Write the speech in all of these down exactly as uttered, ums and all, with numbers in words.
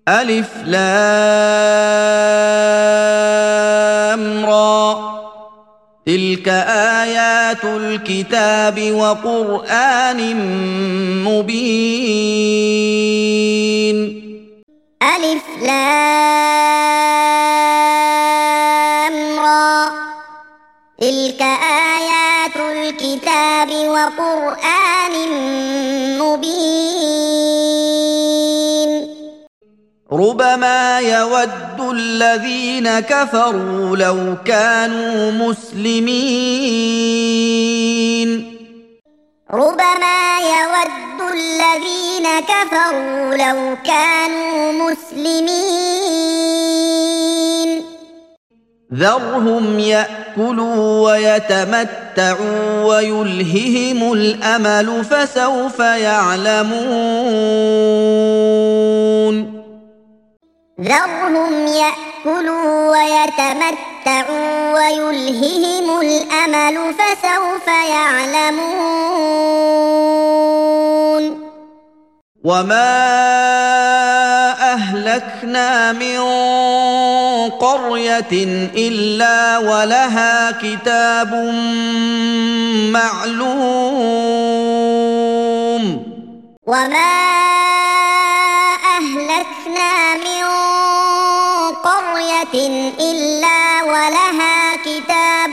ألف لام را تلك آيات الكتاب وقرآن مبين ألف لام را تلك آيات الكتاب وقرآن مبين ربما يود الذين كفروا لو كانوا مسلمين ربما يود الذين كفروا لو كانوا مسلمين ذرهم يأكلوا ويتمتعوا ويلههم الأمل فسوف يعلمون ذرهم يأكلوا ويتمتعوا ويلههم الأمل فسوف يعلمون وما أهلكنا من قرية إلا ولها كتاب معلوم وما أهلكنا من قرية إلا ولها كتاب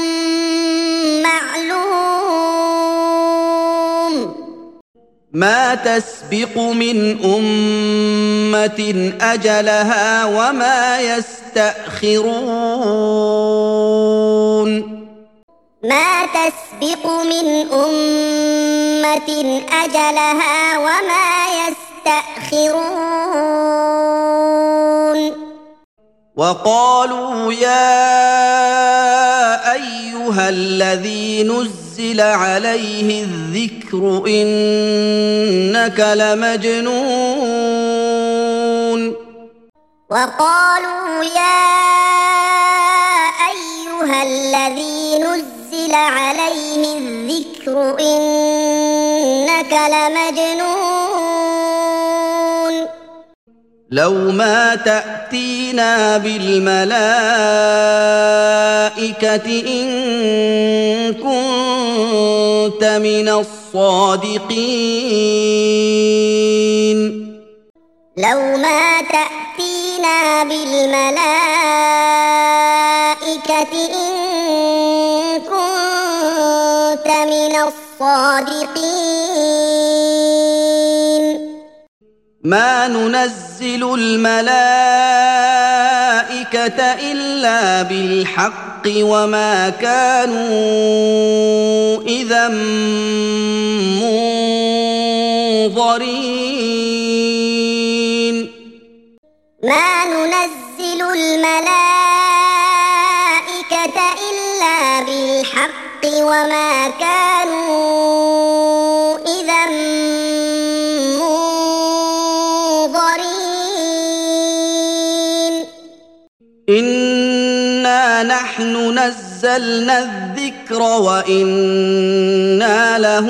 معلوم ما تسبق من أمة أجلها وما يستأخرون ما تسبق من أمة أجلها وما يستأخرون وقالوا يا أيها الذي نزل عليه الذكر إنك لمجنون وقالوا يا أيها الذي نزل عليه الذكر إنك لمجنون لو ما تأتينا بالملائكة إن كنت من الصادقين لو ما تأتينا بالملائكة إن كنت من الصادقين ما ننزل الملائكة إلا بالحق وما كانوا إذا منظرين ما ننزل الملائكة إلا بالحق وما كانوا إذا منظرين إنا نحن نزلنا الذكر وإنا له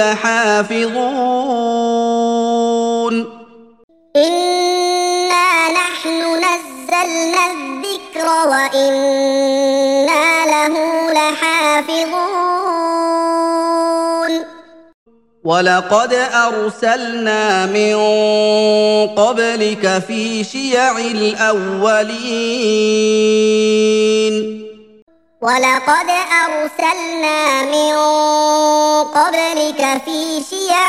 لحافظون إنا نحن نزلنا الذكر وإنا له لحافظون ولقد أرسلنا من قبلك في شيع الأولين ولقد أرسلنا من قبلك في شيع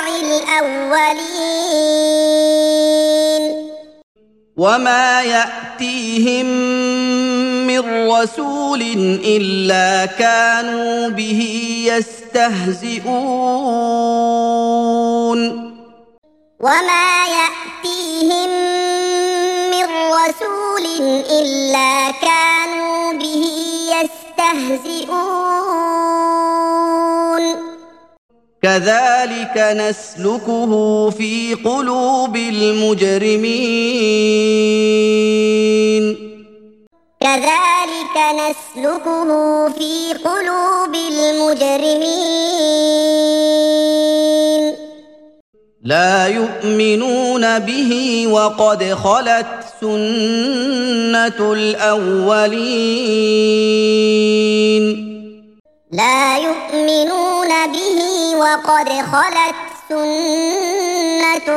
الأولين وما يأتيهم من رسول إلا كانوا به يستهزئون وما يأتيهم من رسول إلا كانوا به يستهزئون كذلك نسلكه في قلوب المجرمين كذلك نسلكه في قلوب المجرمين لا يؤمنون به وقد خلت سنة الأولين لا يؤمنون به وقد خلت سنة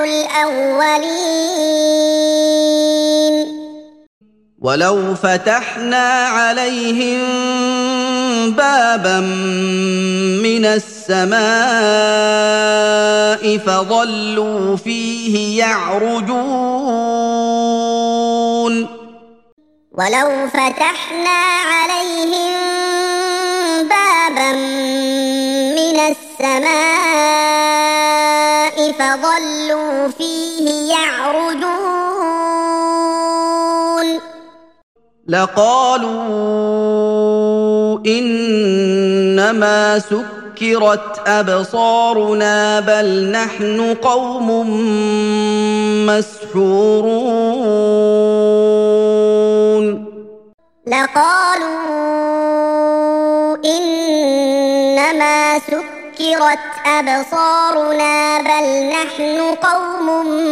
الأولين ولو فتحنا عليهم بابا من السماء فظلوا فيه يعرجون ولو فتحنا عليهم بابا من السماء فظلوا فيه يعرجون لقالوا إنما سكرت أبصارنا بل نحن قوم مسحورون لقالوا إنما سكرت أبصارنا بل نحن قوم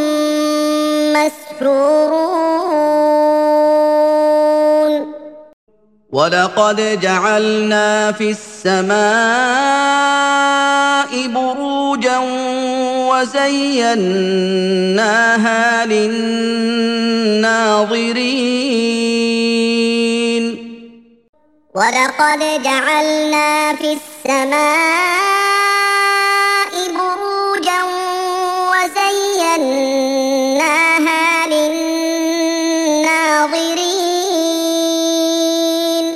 مسحورون ولقد جعلنا في السماء بروجا وزيناها للناظرين ولقد جعلنا في السماء بروجا وزيناها للناظرين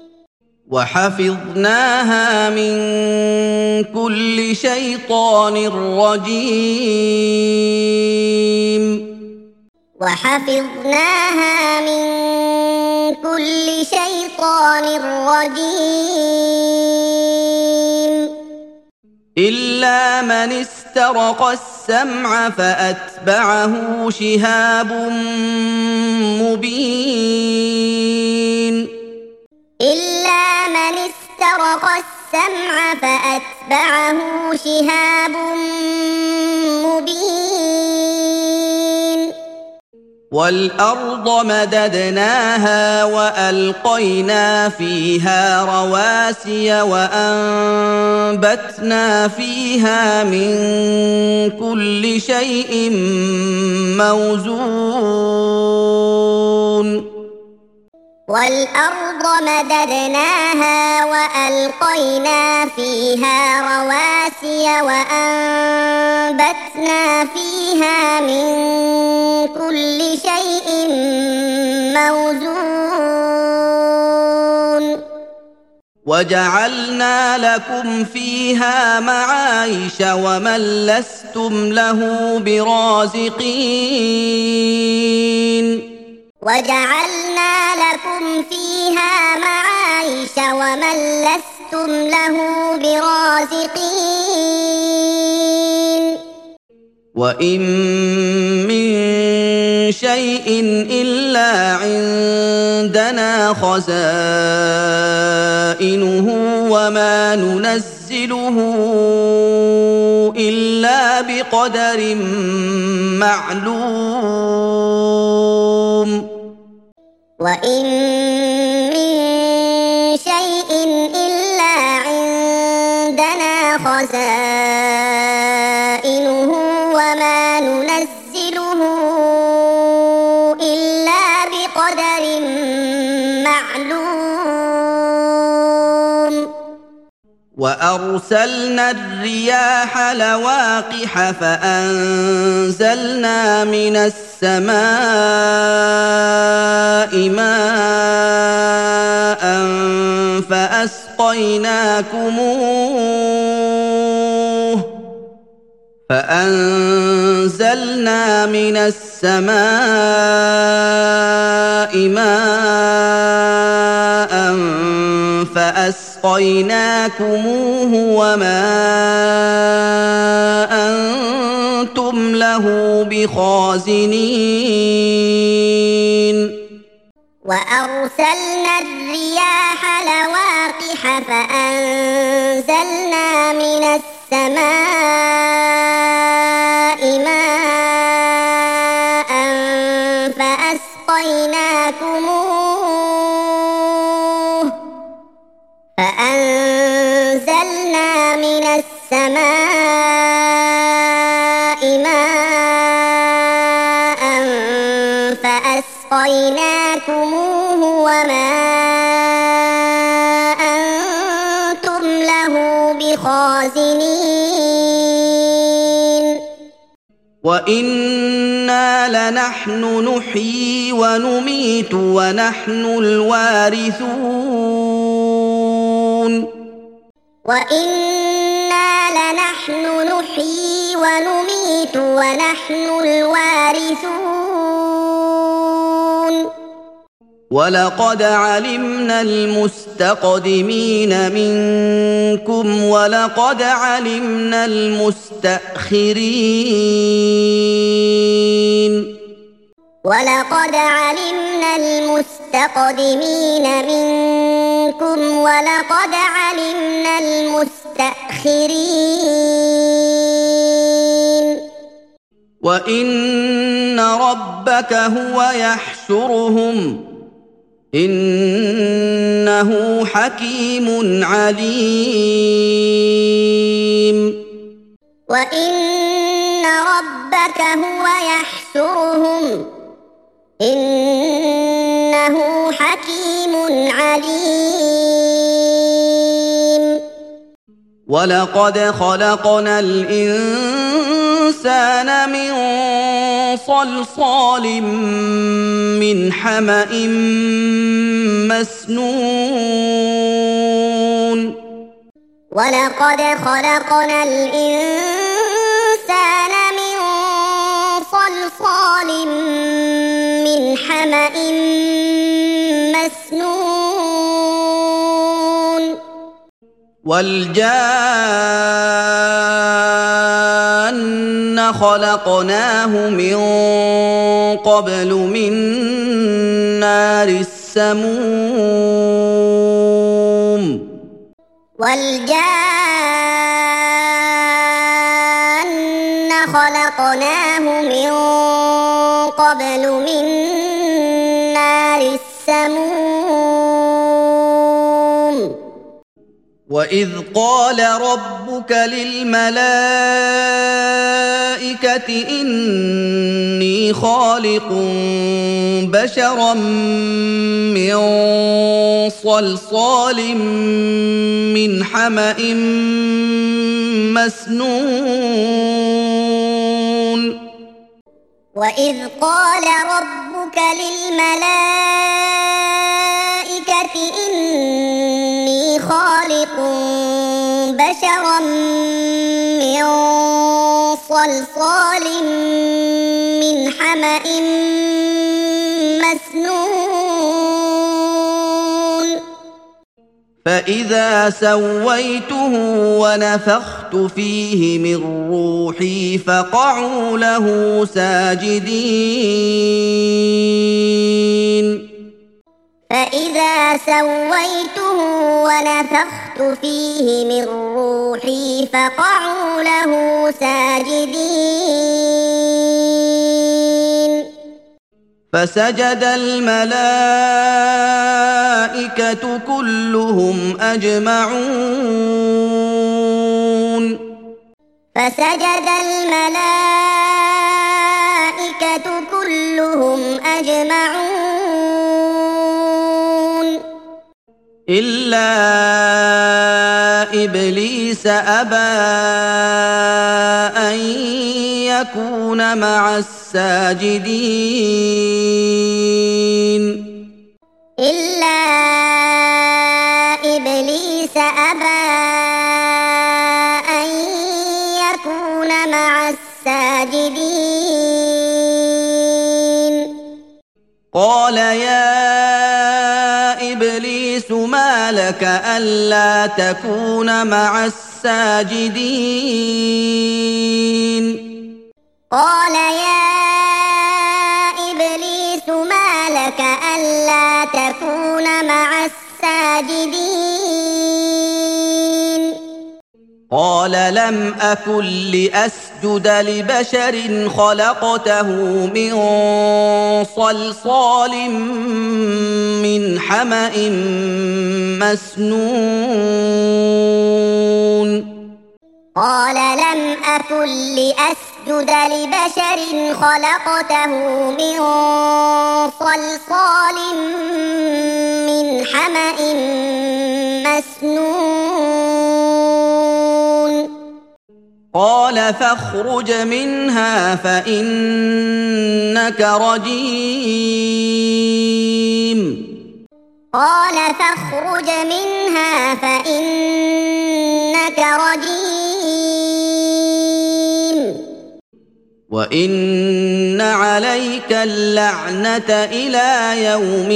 وحفظناها من كل شيطان رجيم وحفظناها من كل شيطان رجيم إلا من استرق السمع فأتبعه شهاب مبين إلا من استرق السمع فأتبعه شهاب مبين والأرض مددناها وألقينا فيها رواسي وأنبتنا فيها من كل شيء موزون والأرض مددناها وألقينا فيها رواسي وأنبتنا فيها من كل شيء موزون وجعلنا لكم فيها معايش ومن لستم له برازقين وجعلنا لكم فيها معايش ومن لستم له برازقين وإن من شيء إلا عندنا خزائنه وما ننزله إلا بقدر معلوم وإن من شيء إلا عندنا خزائنه وما ننزله إلا بقدر معلوم وأرسلنا الرياح لواقح فأنزلنا من السماء ماء فأسقيناكموه فأنزلنا من السماء ماء فأسقيناكموه وما أنتم له بخازنين وأرسلنا الرياح لواقح فأنزلنا من السماء فأسقيناكموه فأنزلنا من السماء ماء فأسقيناكموه وما أنتم له بخازنين وإنا لنحن نحيي ونميت ونحن الوارثون وإنا لنحن نحيي ونميت ونحن الوارثون ولقد علمنا المستقدمين منكم ولقد علمنا المستأخرين ولقد علمنا المستقدمين منكم ولقد علمنا المستأخرين وإن ربك هو يحشرهم إنه حكيم عليم وإن ربك هو يحشرهم إنه حكيم عليم ولقد خلقنا الإنسان من صلصال من حمأ مسنون ولقد خلقنا الإنسان من صلصال من حمأ مسنون والجان خلقناه من قبل من نار السموم والجان خلقناه من قبل من نار السموم وإذ قال ربك للملائكة إني خالق بشرا من صلصال من حمأ مسنون وإذ قال ربك للملائكة إني خالق بشرا من صلصال من حمأ مسنون فإذا سويته ونفخت فيه من روحي فقعوا له ساجدين فإذا سويته ونفخت فيه من روحي فقعوا له ساجدين فسجد الملائكة كلهم أجمعون فسجد الملائكة كلهم أجمعون إلا إبليس أبى أن يكون مع الساجدين إلا إبليس أبى أن يكون مع الساجدين قال يا إبليس ما لك ألا تكون مع الساجدين قال يا إبليس ما لك ألا تكون مع الساجدين قال لم أكن لأسجد لبشر خلقته من صلصال من حمأ مسنون قال لم أكن لأسجد لبشر خلقته من صلصال من حمأ مسنون قال فاخرج منها فإنك رجيم قال فاخرج منها فإنك رجيم وإن عليك اللعنة إلى يوم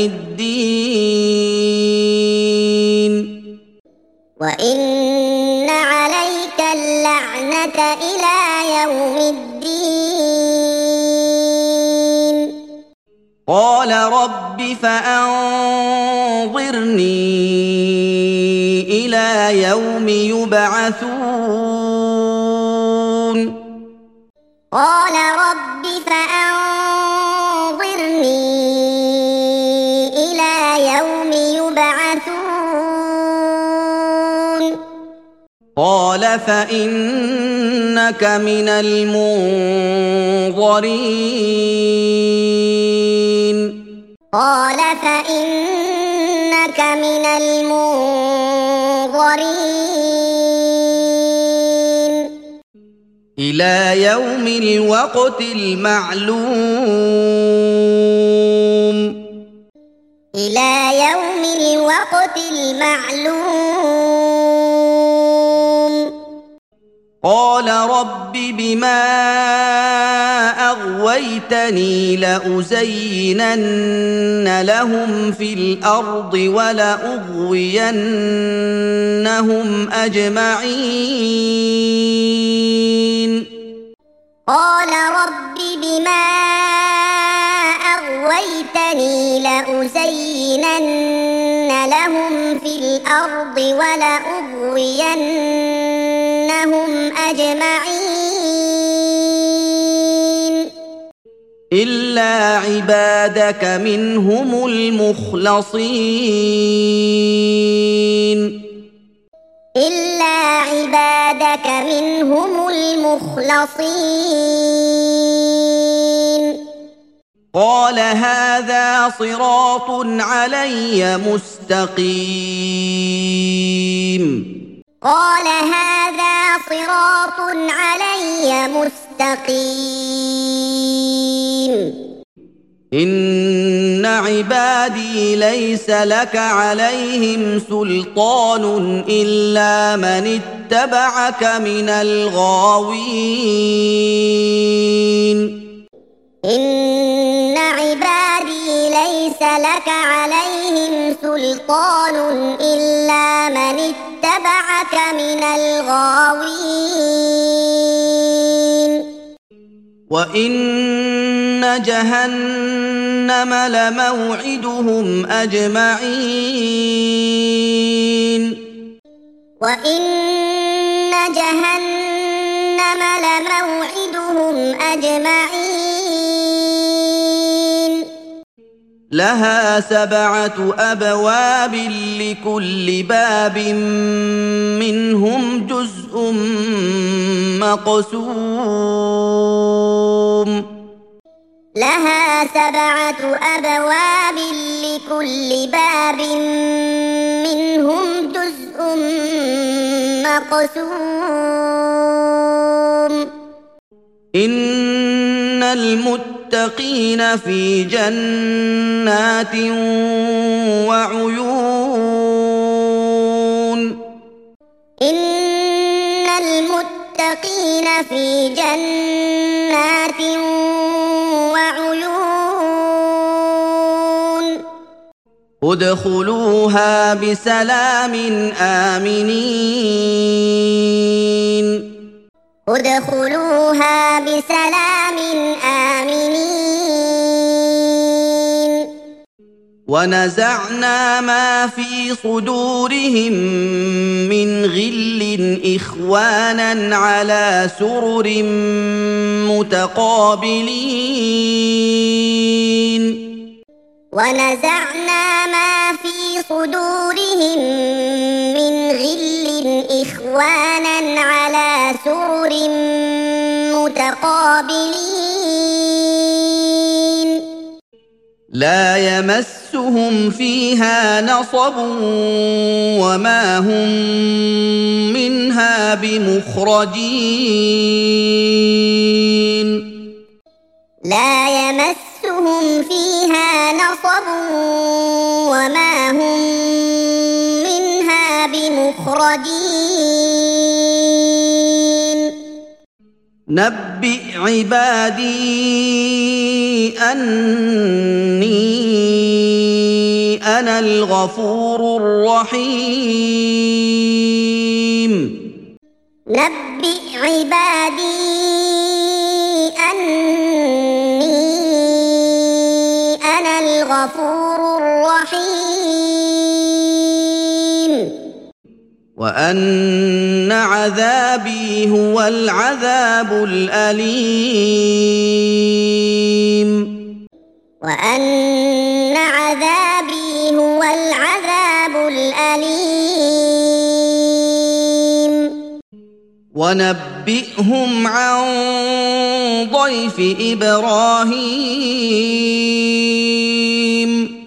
الدين وإن عليك اللعنة إلى يوم الدين قال رب فأنظرني إلى يوم يبعثون قال رب فأنظرني إلى يوم يبعثون قال فإنك من المنظرين قال فإنك من المنظرين إلى يوم الوقت المعلوم إلى يوم الوقت المعلوم قال رب بما أغويتني لأزينن لهم في الأرض ولأغوينهم أجمعين قال رب بما أغويتني لأزينن لهم في الأرض ولأغوينهم أجمعين إلا عبادك منهم المخلصين إلا عبادك منهم المخلصين قال هذا صراط علي مستقيم قال هذا صراط علي مستقيم إن عبادي ليس لك عليهم سلطان إلا من اتبعك من الغاوين إن عبادي ليس لك عليهم سلطان إلا من اتبعك من الغاوين وإن جهنم لموعدهم أجمعين وإن جهنم لموعدهم أجمعين لها سبعة أبواب لكل باب منهم جزء مقسوم لها سبعة أبواب لكل باب منهم جزء مقسوم إن المتقين في جنات وعيون إن المتقين في جنات وعيون ادخلوها بسلام آمنين ادخلوها بسلام آمنين ونزعنا ما في صدورهم من غل إخوانا على سرر متقابلين ونزعنا ما في صدورهم من غل إخوانا على سرر متقابلين لا يمسهم فيها نصب وما هم منها بمخرجين لا يمسهم فيها نصب وما هم منها بمخرجين نبئ عبادي أني أنا الغفور الرحيم نبئ عبادي أني أنا الغفور الرحيم وأن عذابي هو العذاب الأليم وأن عذابي هو العذاب الأليم ونبئهم عن ضيف إبراهيم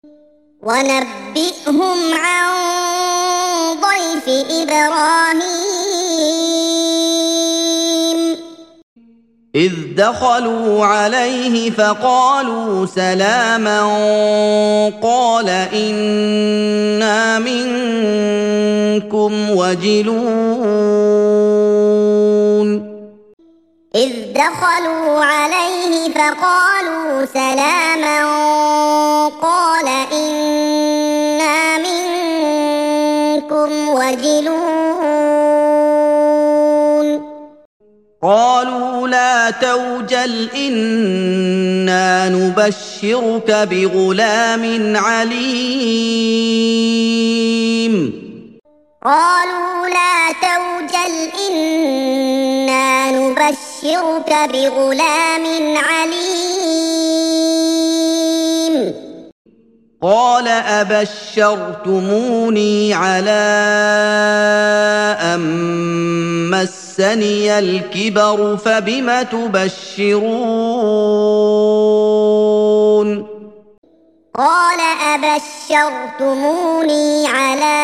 ونبئهم عن ضيف إبراهيم إذ دخلوا عليه فقالوا سلاما قال إنا منكم وجلون إذ دخلوا عليه فقالوا سلاما قال إنا منكم وجلون قالوا لا توجل إنا نبشرك بغلام عليم قالوا لا توجل إنا نبشرك بغلام عليم قال أبشرتموني على أن مسني الكبر فبم تبشرون قال أبشرتموني على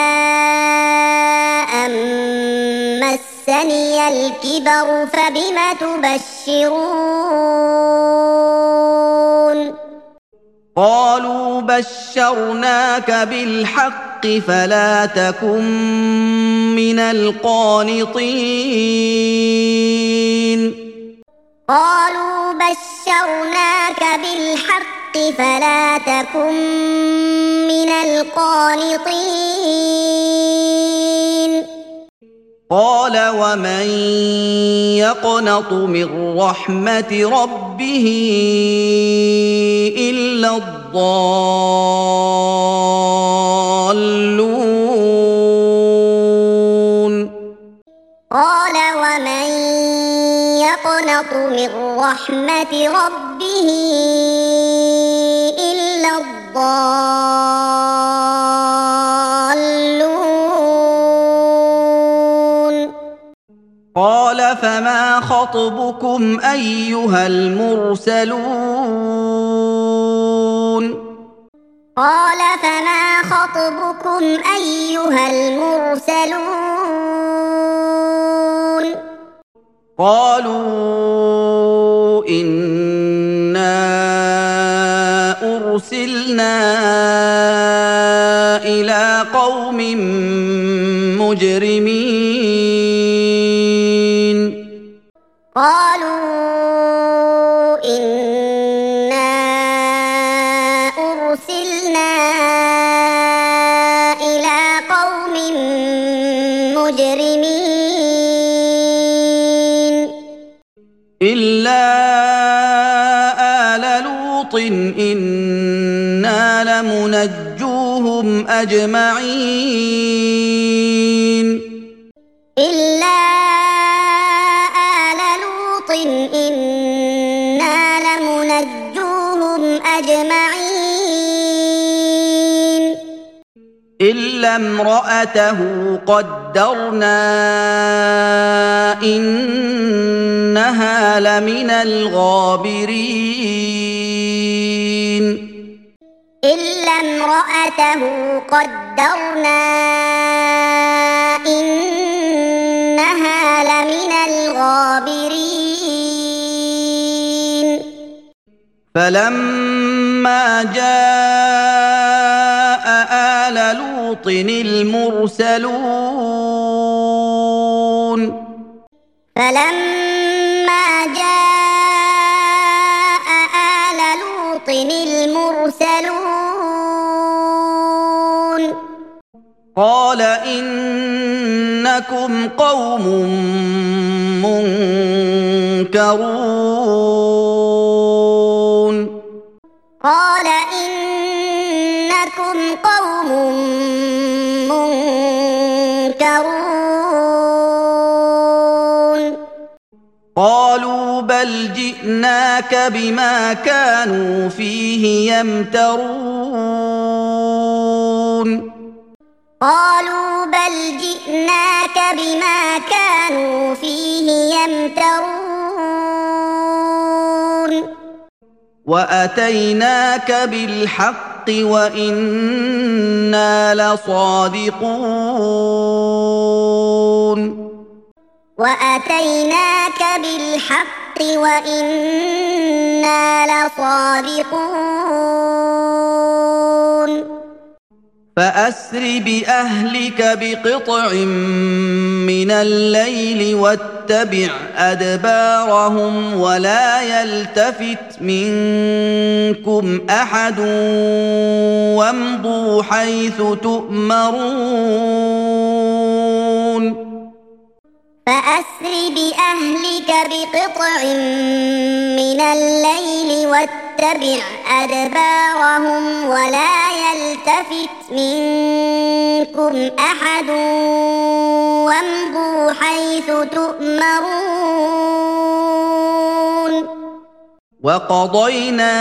أن مسني الكبر فبم تبشرون قالوا بشرناك بالحق فلا تكن من القانطين قالوا بشرناك بالحق فلا تكن من القانطين قال ومن يقنط من رحمة ربه إلا الضالون قال ومن يقنط من رحمة ربه إلا الضالون قال فما خطبكم أيها المرسلون قال فما خطبكم أيها المرسلون قالوا إنا أرسلنا إلى قوم مجرمين قالوا إنا أرسلنا إلى قوم مجرمين إلا آل لوط إنا لمنجوهم أجمعين إلا آل لوط إنا لمنجوهم أجمعين إلا امرأته قدرنا إنها لمن الغابرين إلا امرأته قدرنا إنها لمن الغابرين فلما جاء آل لوط المرسلون فلما جاء آل لوط المرسلون قال إنكم قوم منكرون قال إنكم قوم منكرون قالوا بل جئناك بما كانوا فيه يمترون قالوا بل جئناك بما كانوا فيه يمترون وأتيناك بالحق وإنا لصادقون وأتيناك بالحق وإنا لصادقون فأسر بأهلك بقطع من الليل واتبع أدبارهم ولا يلتفت منكم أحد وامضوا حيث تؤمرون فأسر بأهلك بقطع من الليل واتبع أدبارهم ولا يلتفت منكم أحد وامضوا حيث تؤمرون وقضينا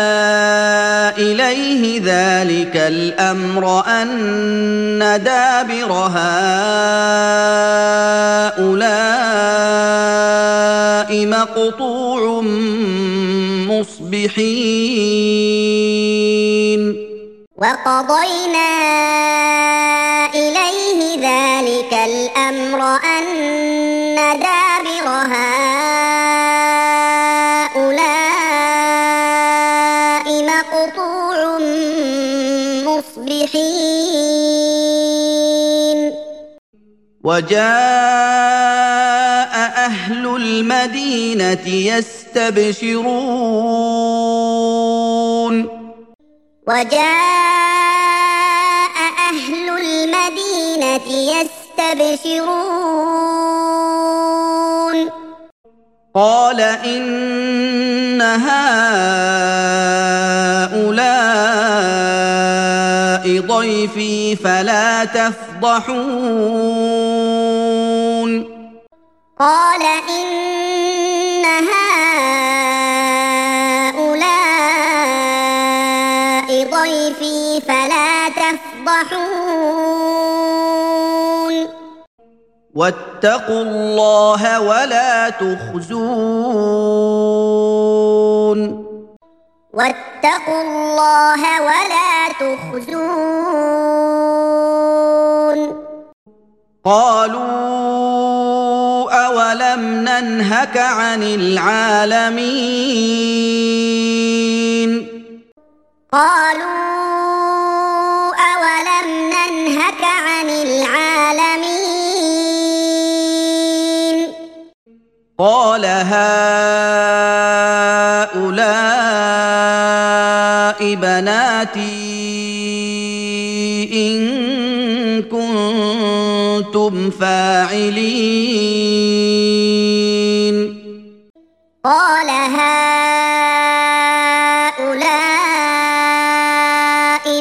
إليه ذلك الأمر أن دابر هؤلاء مقطوع مصبحين وقضينا إليه ذلك الأمر أن دابر هؤلاء مقطوع مصبحين وجاء أهل المدينة يستبشرون وجاء أهل المدينة يستبشرون قال إن هؤلاء ضيفي فلا تفضحون قال إن هؤلاء ضيفي فلا تفضحون واتقوا الله ولا تخزون واتقوا الله ولا تخزون قالوا أولم ننهك عن العالمين قالوا أولم ننهك عن العالمين قال هؤلاء بناتي إن كنتم فاعلين قال هؤلاء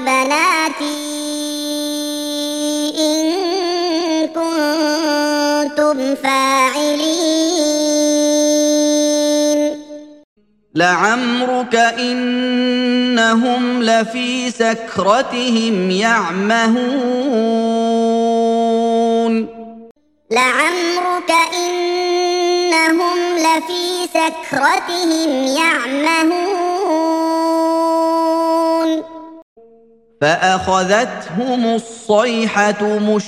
فاعلين لعمرك إنهم لفي سكرتهم يعمهون لعمرك إنهم لفي سكرتهم يعمهون فأخذتهم الصيحة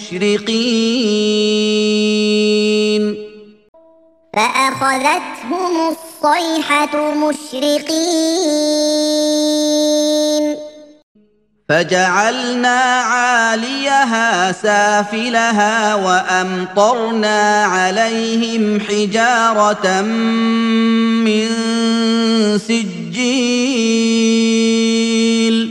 مشرقين فأخذتهم الصيحة مشرقين فجعلنا عاليها سافلها وأمطرنا عليهم حجارة من سجيل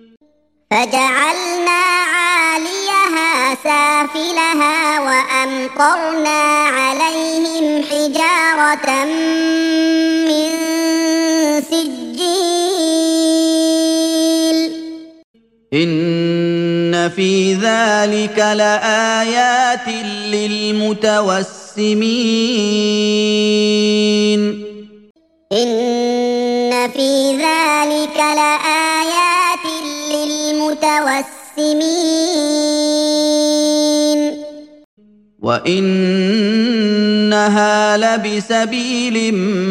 فجعلنا عاليها سافلها وأمطرنا عليهم حجارة من سجيل إن في ذلك لآيات للمتوسمين إن في ذلك لآيات للمتوسمين وإنها لبسبيل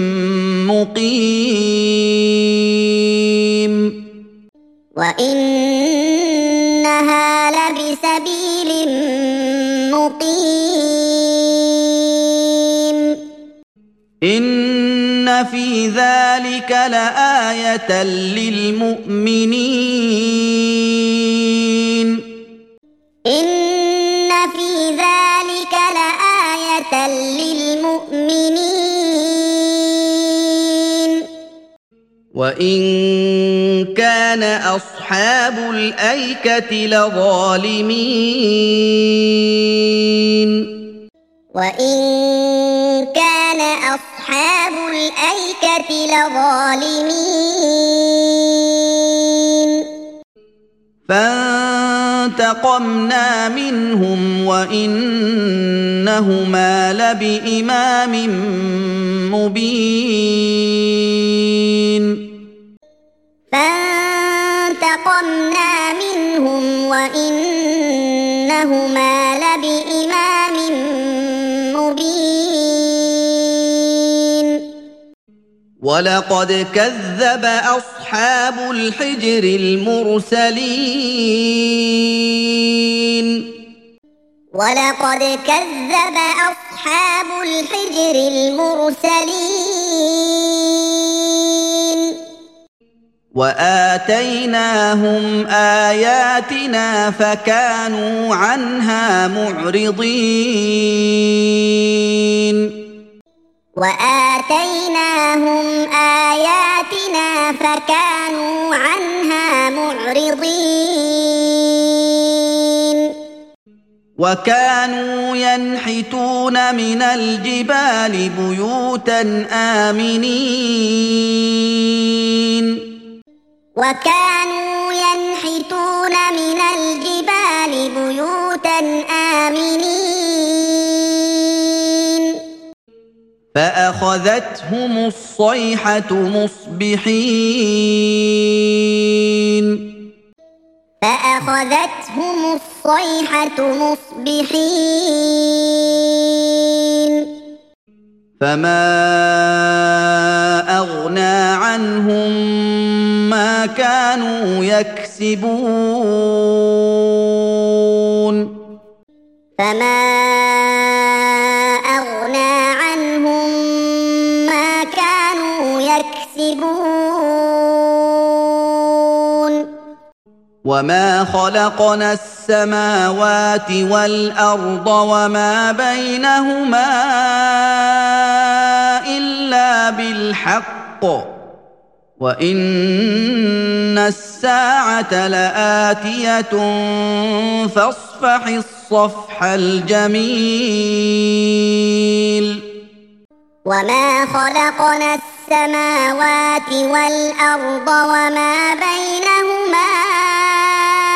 مقيم وإنها لبسبيل مقيم إن في ذلك لآية للمؤمنين إن في ذلك لآية للمؤمنين وإن كان أصحاب الأيكة لظالمين وإن كان أصحاب الأيكة لظالمين فانتقمنا منهم وإنهما لبإمام مبين فانتقمنا منهم وإنهما لبإمام مبين ولقد كذب أصحاب الحجر المرسلين ولقد كذب أصحاب الحجر المرسلين وآتيناهم آياتنا فكانوا عنها معرضين وآتيناهم آياتنا فكانوا عنها معرضين وكانوا ينحتون من الجبال بيوتا آمنين وكانوا ينحتون من الجبال بيوتا آمنين فأخذتهم الصيحة مصبحين فأخذتهم الصيحة مصبحين فما أغنى عنهم ما كانوا يكسبون فما أغنى عنهم ما كانوا يكسبون وما خلقنا السماوات والأرض وما بينهما إلا بالحق وإن الساعة لآتية فاصفح الصفح الجميل وما خلقنا السماوات والأرض وما بينهما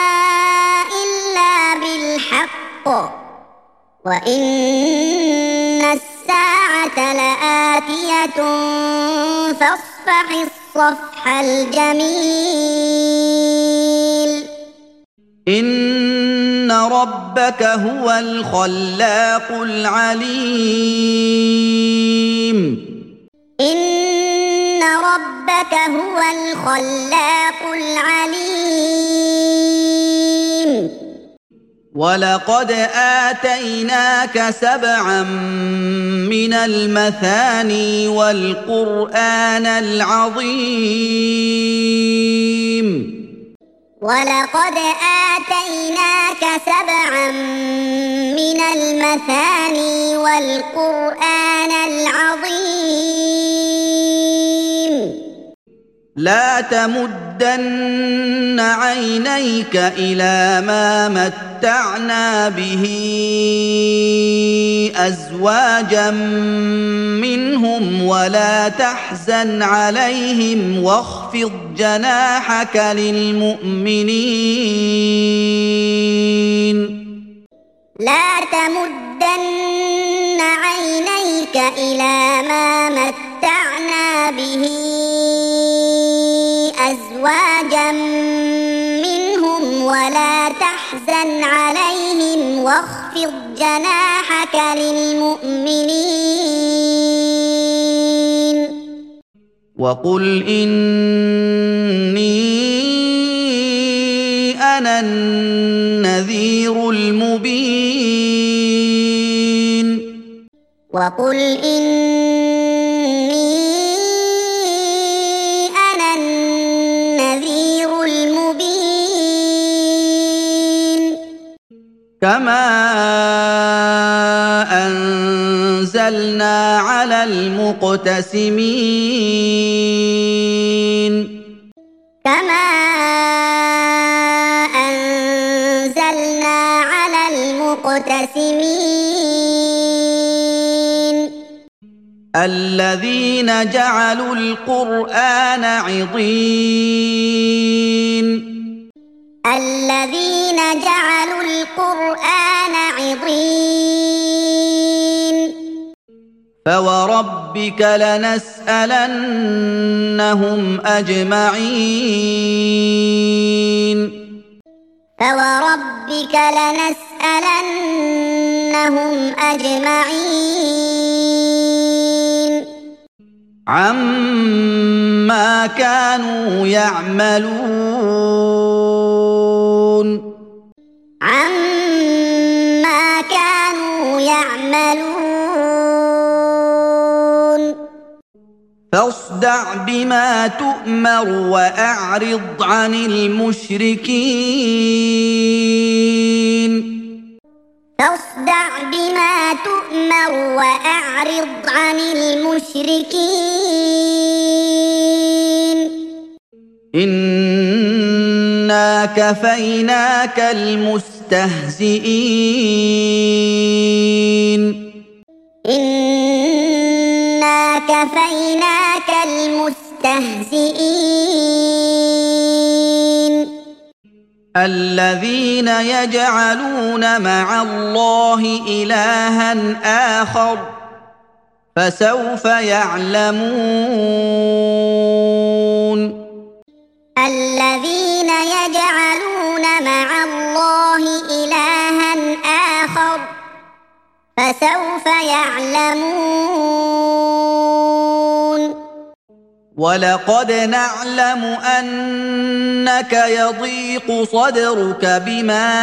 إلا بالحق وإن فاصفح الصفح الجميل إن ربك هو الخلاق العليم إن ربك هو الخلاق العليم ولقد آتيناك سبعا من المثاني والقرآن العظيم ولقد آتيناك سبعا من المثاني والقرآن العظيم لا تمدن عينيك إلى ما متعنا به أزواجا منهم ولا تحزن عليهم واخفض جناحك للمؤمنين لا تمدن عينيك إلى ما متعنا به أزواجا منهم ولا تحزن عليهم واخفض جناحك للمؤمنين وقل إني أنا النذير المبين وقل إني أنا النذير المبين كما أنزلنا على المقتسمين كما أنزلنا على المقتسمين الذين جعلوا القرآن عضين الذين جعلوا القرآن عضين فوربك لنسألنهم أجمعين فوربك لنسألنهم أجمعين عما كانوا يعملون عما كانوا يعملون فاصدع بما تؤمر وأعرض عن المشركين فاصدع بما تؤمر وأعرض عن المشركين إنا كفيناك المستهزئين إنا كفيناك المستهزئين الذين يجعلون مع الله إلها آخر فسوف يعلمون الذين يجعلون مع الله إلها آخر فسوف يعلمون ولقد نعلم أنك يضيق صدرك بما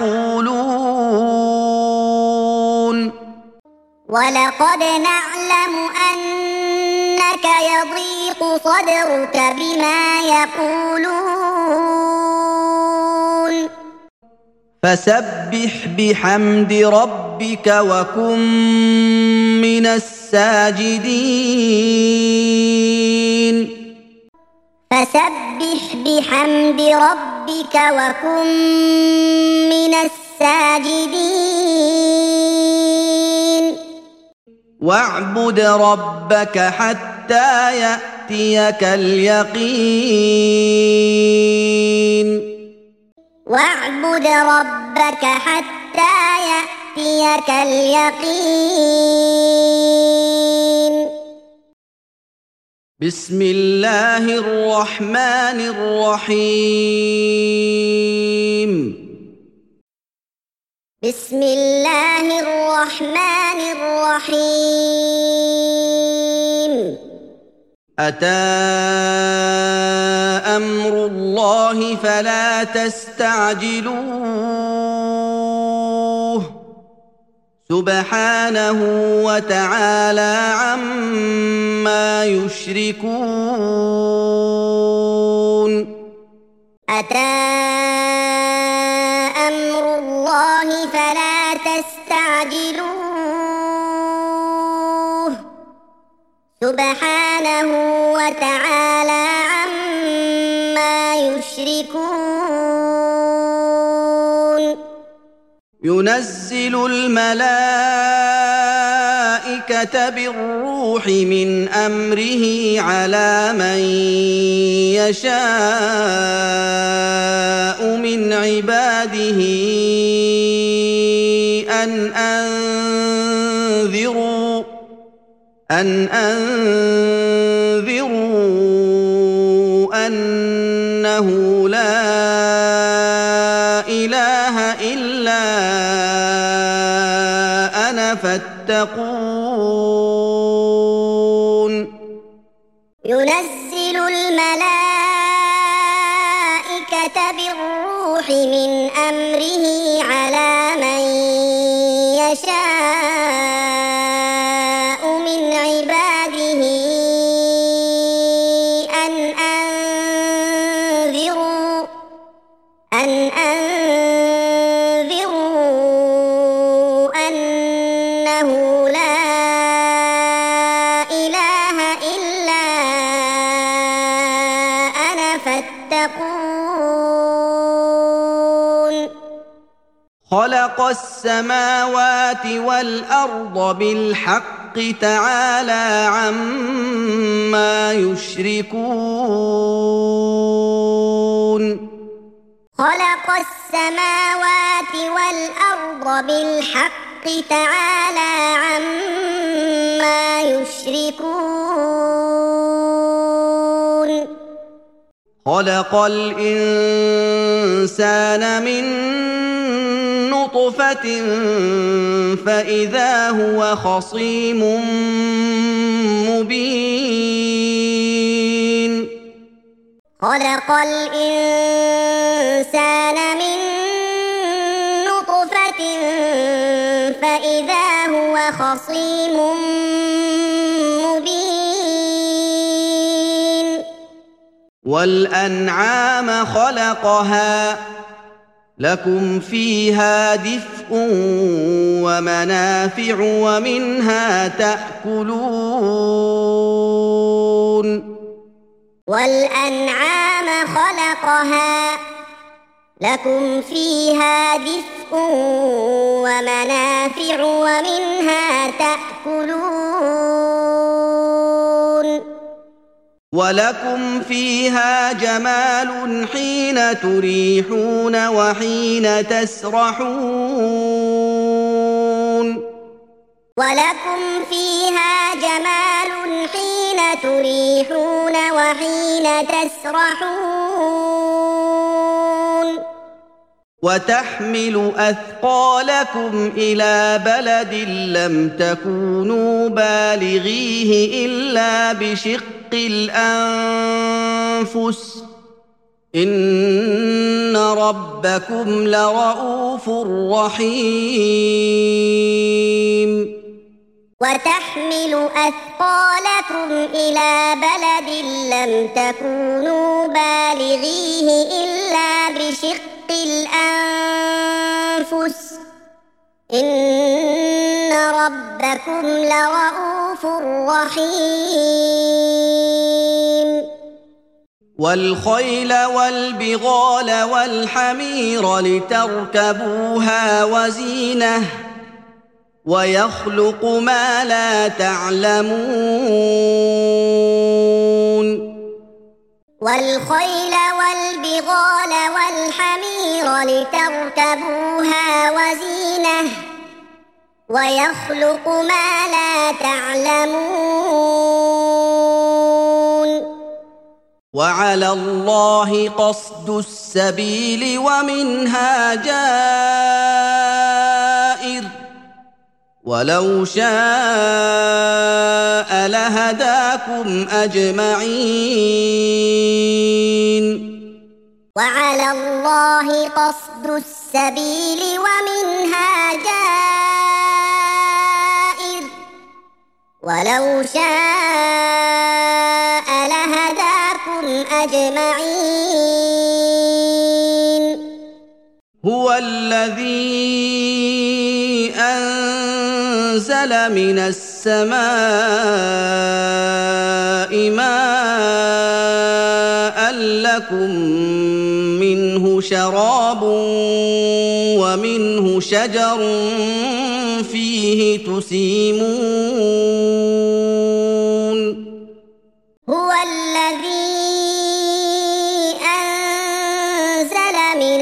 يقولون ولقد نعلم أنك يضيق صدرك بما يقولون فسبح بحمد ربك وكن من الساجدين فسبح بحمد ربك وكن من الساجدين واعبد ربك حتى يأتيك اليقين واعبد ربك حتى يأتيك اليقين بسم الله الرحمن الرحيم بسم الله الرحمن الرحيم أتى أمر الله فلا تستعجلوه سبحانه وتعالى عما يشركون أتى أمر الله فلا تستعجلوه سبحانه وتعالى عما يشركون ينزل الملائكة بالروح من أمره على من يشاء من عباده أن أنذروا أن أنذروا أنه لا إله إلا أنا فاتقون ينزل الملائكة بالروح من أمره على من يشاء من عباده أن أنذروا أن أنذروا أنه لا إله إلا أنا فاتقون خلق السماوات والأرض بالحق تعالى عما يشركون خلق السماوات والأرض بالحق تعالى عما يشركون خلق الإنسان من نطفة فإذا هو خصيم مبين خلق الإنسان من نطفة فإذا هو خصيم مبين والأنعام خلقها لكم فيها دفء ومنافع ومنها تأكلون والأنعام خلقها لكم فيها دفء ومنافع ومنها تأكلون ولكم فيها جمال حين تريحون وحين تسرحون ولكم فيها جمال حين تريحون وحين تسرحون وتحمل أثقالكم إلى بلد لم تكونوا بالغيه إلا بشق الأنفس إن ربكم لرؤوف رحيم وتحمل أثقالكم إلى بلد لم تكونوا بالغيه إلا بشق الأنفس إن ربكم لرؤوف رحيم والخيل والبغال والحمير لتركبوها وزينة ويخلق ما لا تعلمون والخيل والبغال والحمير لتركبوها وزينة ويخلق ما لا تعلمون وعلى الله قصد السبيل ومنها جائر ولو شاء لهداكم أجمعين وعلى الله قصد السبيل ومنها جائر ولو شاء لهداكم أجمعين هو الذي أنزل من السماء ماء لكم منه شراب ومنه شجر فيه تسيمون هو الذي أنزل من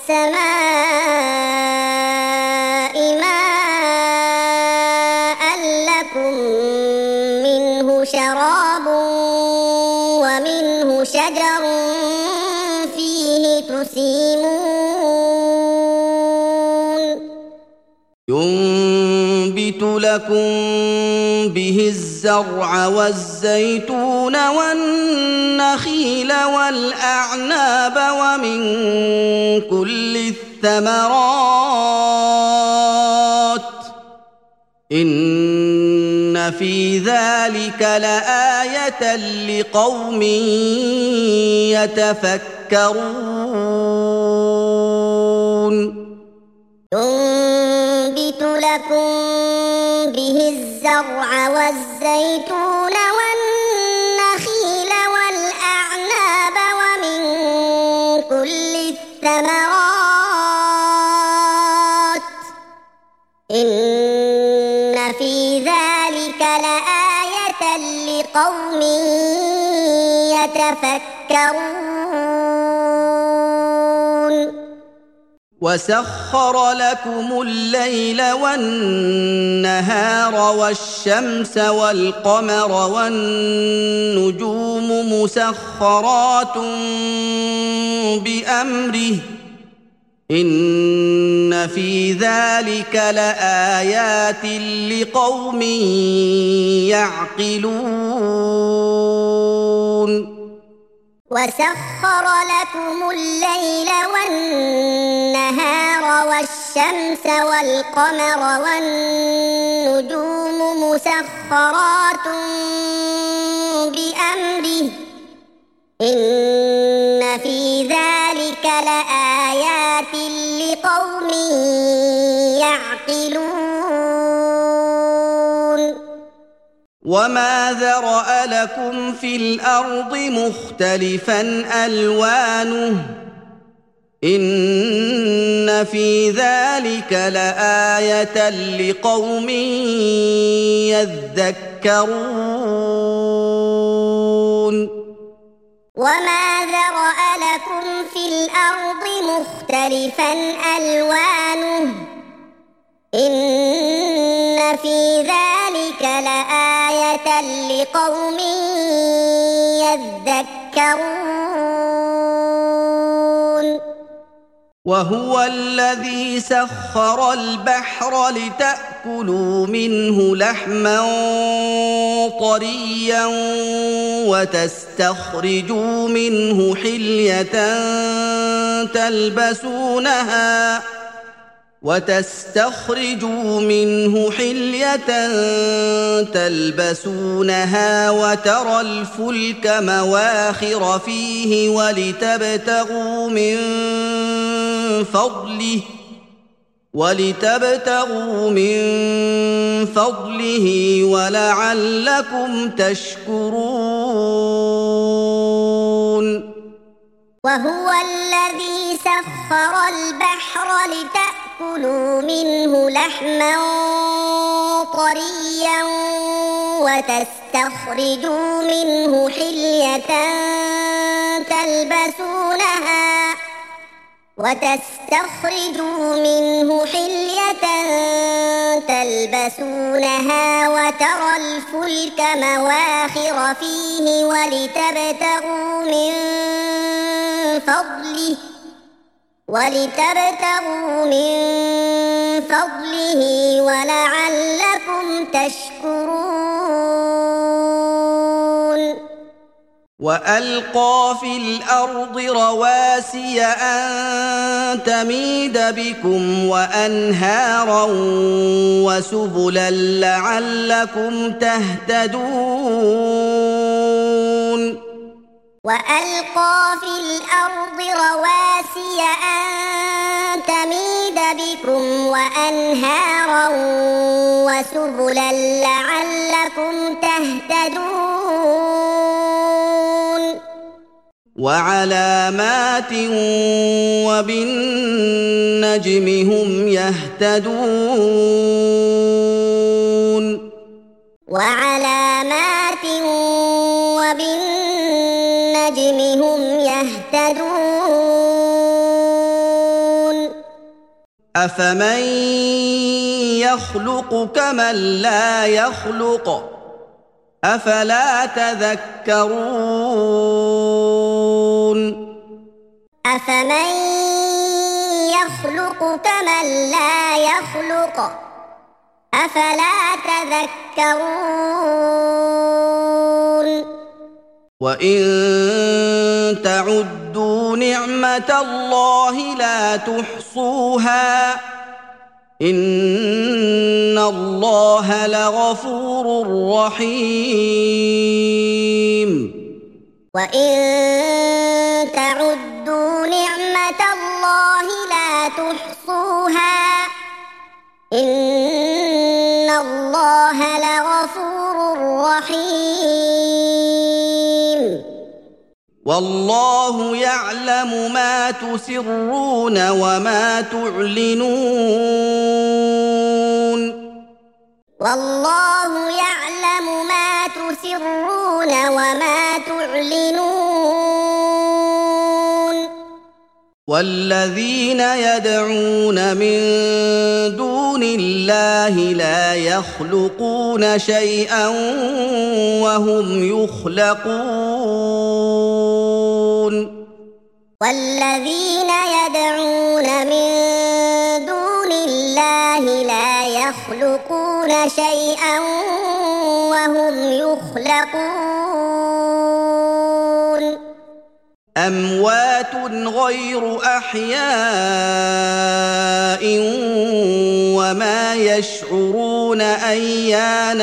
السماء ماء لكم منه شراب ومنه شجر فيه تسيمون ينبت لكم به الزرع والزيتون والنخيل والأعناب ومن كل الثمرات إن في ذلك لآية لقوم يتفكرون ينبت لكم به الزرع والزيتون والنخيل والأعناب ومن كل الثمرات إن في ذلك لآية لقوم يتفكرون وسخر لكم الليل والنهار والشمس والقمر والنجوم مسخرات بأمره إن في ذلك لآيات لقوم يعقلون وسخر لكم الليل والنهار والشمس والقمر والنجوم مسخرات بأمره إن في ذلك لآيات لقوم يعقلون وما ذرأ لكم في الأرض مختلفا ألوانه إن في ذلك لآية لقوم يذكرون وما ذرأ لكم في الأرض مختلفا ألوانه إن في ذلك لآية لقوم يذكرون وهو الذي سخر البحر لتأكلوا منه لحما طريا وتستخرجوا منه حلية تلبسونها وتستخرجوا منه حلية تلبسونها وترى الفلك مواخر فيه ولتبتغوا من فضله ولتبتغوا من فضله ولعلكم تشكرون وهو الذي سخر البحر لتأكلوا منه لحما طريا وتستخرجوا منه حلية تلبسونها وتستخرجوا منه حلية تلبسونها وترى الفلك مواخر فيه ولتبتغوا من فضله ولتبتغوا من فضله ولعلكم تشكرون وألقى في الأرض رواسي أن تميد بكم وأنهارا وسبلا لعلكم تهتدون وألقى في الأرض رواسي أن تميد بكم وأنهارا وسبلا لعلكم تهتدون وعلامات وبالنجم هم يهتدون وعلامات وبالنجم هم يهتدون أفمن يخلق كمن لا يخلق أفلا تذكرون أفمن يخلق كمن لا يخلق أفلا تذكرون وإن تعدوا نعمة الله لا تحصوها إن الله لغفور رحيم وإن تعدوا نعمة الله لا تحصوها إن الله لغفور رحيم والله يعلم ما تسرون وما تعلنون والله يعلم ما تسرون وما تعلنون والذين يدعون من دون الله لا يخلقون شيئا وهم يخلقون والذين يدعون من دون الله لا يخلقون شيئا وهم يخلقون أموات غير أحياء وما يشعرون أيان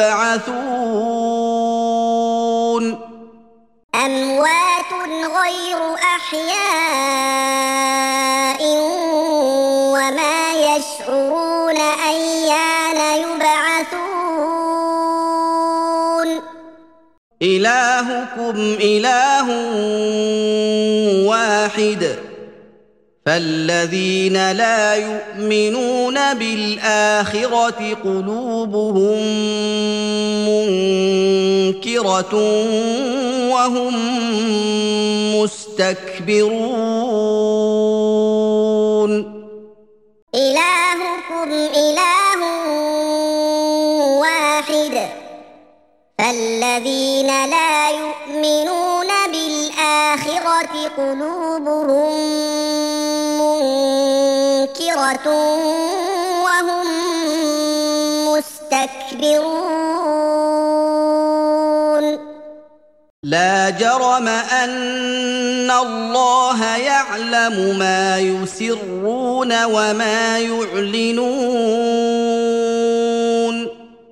يبعثون أموات غير أحياء وما يشعرون أيان يبعثون إلهكم إله واحد فالذين لا يؤمنون بالآخرة قلوبهم منكرة وهم مستكبرون إلهكم إله واحد فالذين لا يؤمنون بالآخرة قلوبهم منكرة وهم مستكبرون لا جرم أن الله يعلم ما يسرون وما يعلنون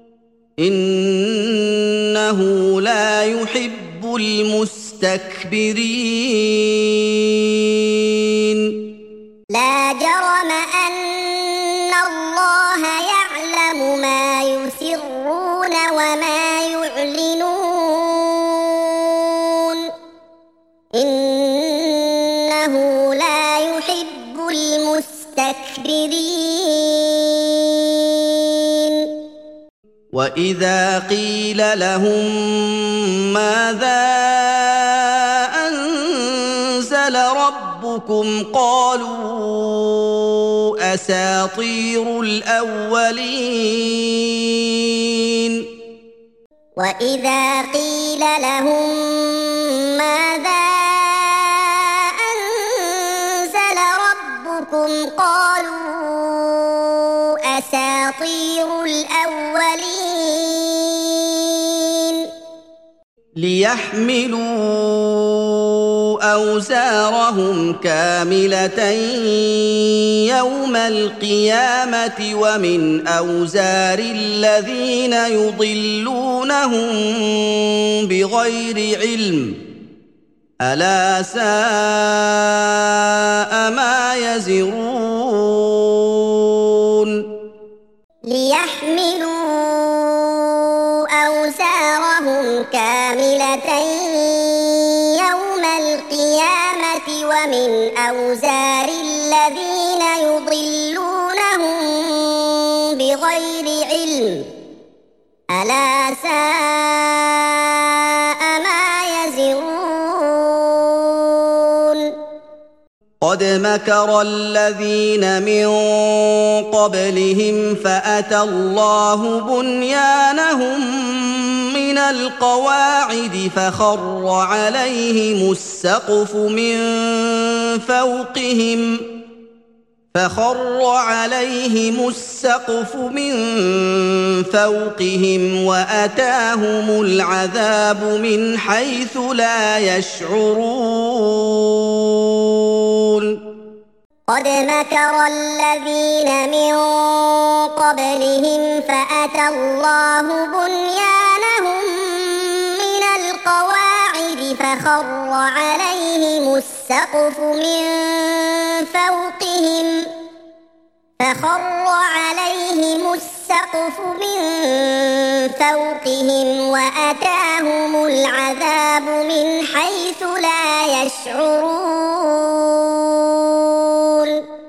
إنه لا يحب المستكبرين لا جرم أن الله يعلم ما يسرون وما يعلنون إنه لا يحب المستكبرين وإذا قيل لهم ماذا أنزل ربكم ربكم قالوا أساطير الأولين وإذا قيل لهم ماذا أنزل ربكم قالوا أساطير الأولين ليحملوا أوزارهم كاملة يوم القيامة ومن أوزار الذين يضلونهم بغير علم ألا ساء ما يزرون ليحملوا أوزارهم كاملة يوم القيامة ومن أوزار الذين يضلونهم بغير علم ألا ساء ما يزرون قد مكر الذين من قبلهم فأتى الله بنيانهم من القواعد فخر عليهم السقف من فوقهم فخر عليهم السقف من فوقهم وأتاهم العذاب من حيث لا يشعرون قد مكر الذين من قبلهم فأتى الله بنيانهم من القواعد فخر عليهم السقف من فوقهم فخر عليهم السقف من فوقهم وأتاهم العذاب من حيث لا يشعرون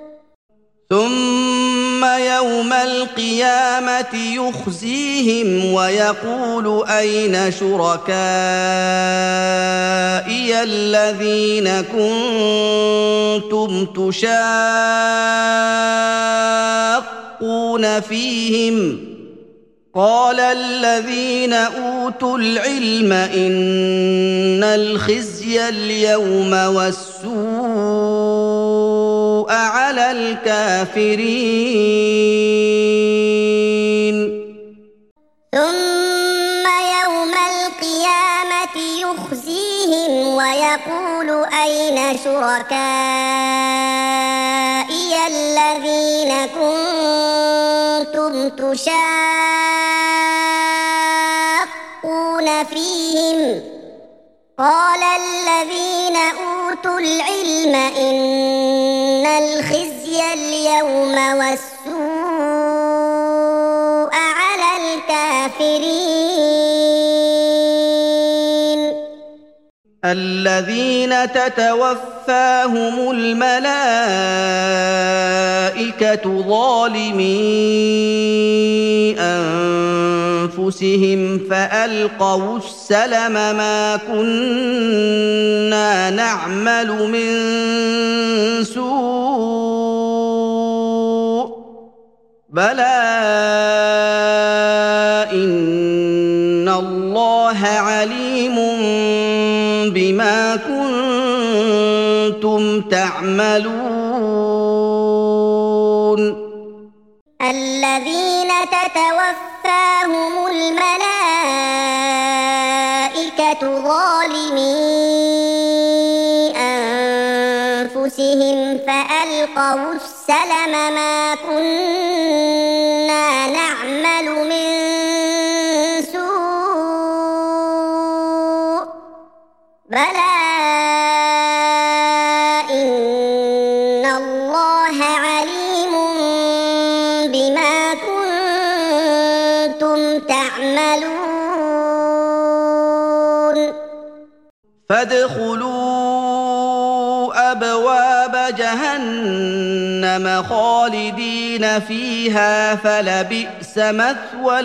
ثم يوم القيامة يخزيهم ويقول أين شركائي الذين كنتم تشاقون فيهم قال الذين أوتوا العلم إن الخزي اليوم والسوء على الكافرين ثم يوم القيامة يخزيهم ويقول أين شركائي الذين كنتم تشاقون فيهم قال الذين أوتوا العلم إن الخزي اليوم والسوء على الكافرين الذين تتوفاهم الملائكة ظالمي أنفسهم فألقوا السلم ما كنا نعمل من سوء بلى إن الله عليم بما كنتم تعملون الذين تتوفاهم الملائكة ظالمي أنفسهم فألقوا السلم ما كنا نعمل من سوء بلى إن الله عليم بما كنتم تعملون فادخلوا أبواب جهنم خالدين فيها فلبئس مثوى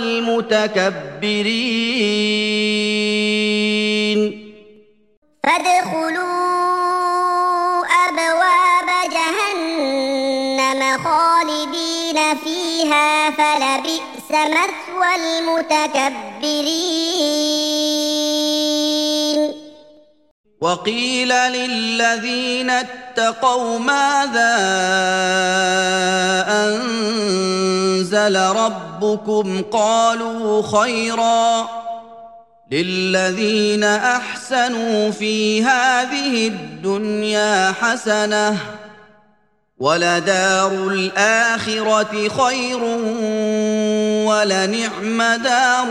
المتكبرين فادخلوا أبواب خالدين فيها فلبئس مثوى المتكبرين وقيل للذين اتقوا ماذا أنزل ربكم قالوا خيرا للذين أحسنوا في هذه الدنيا حسنة ولدار الآخرة خير ولنعم دار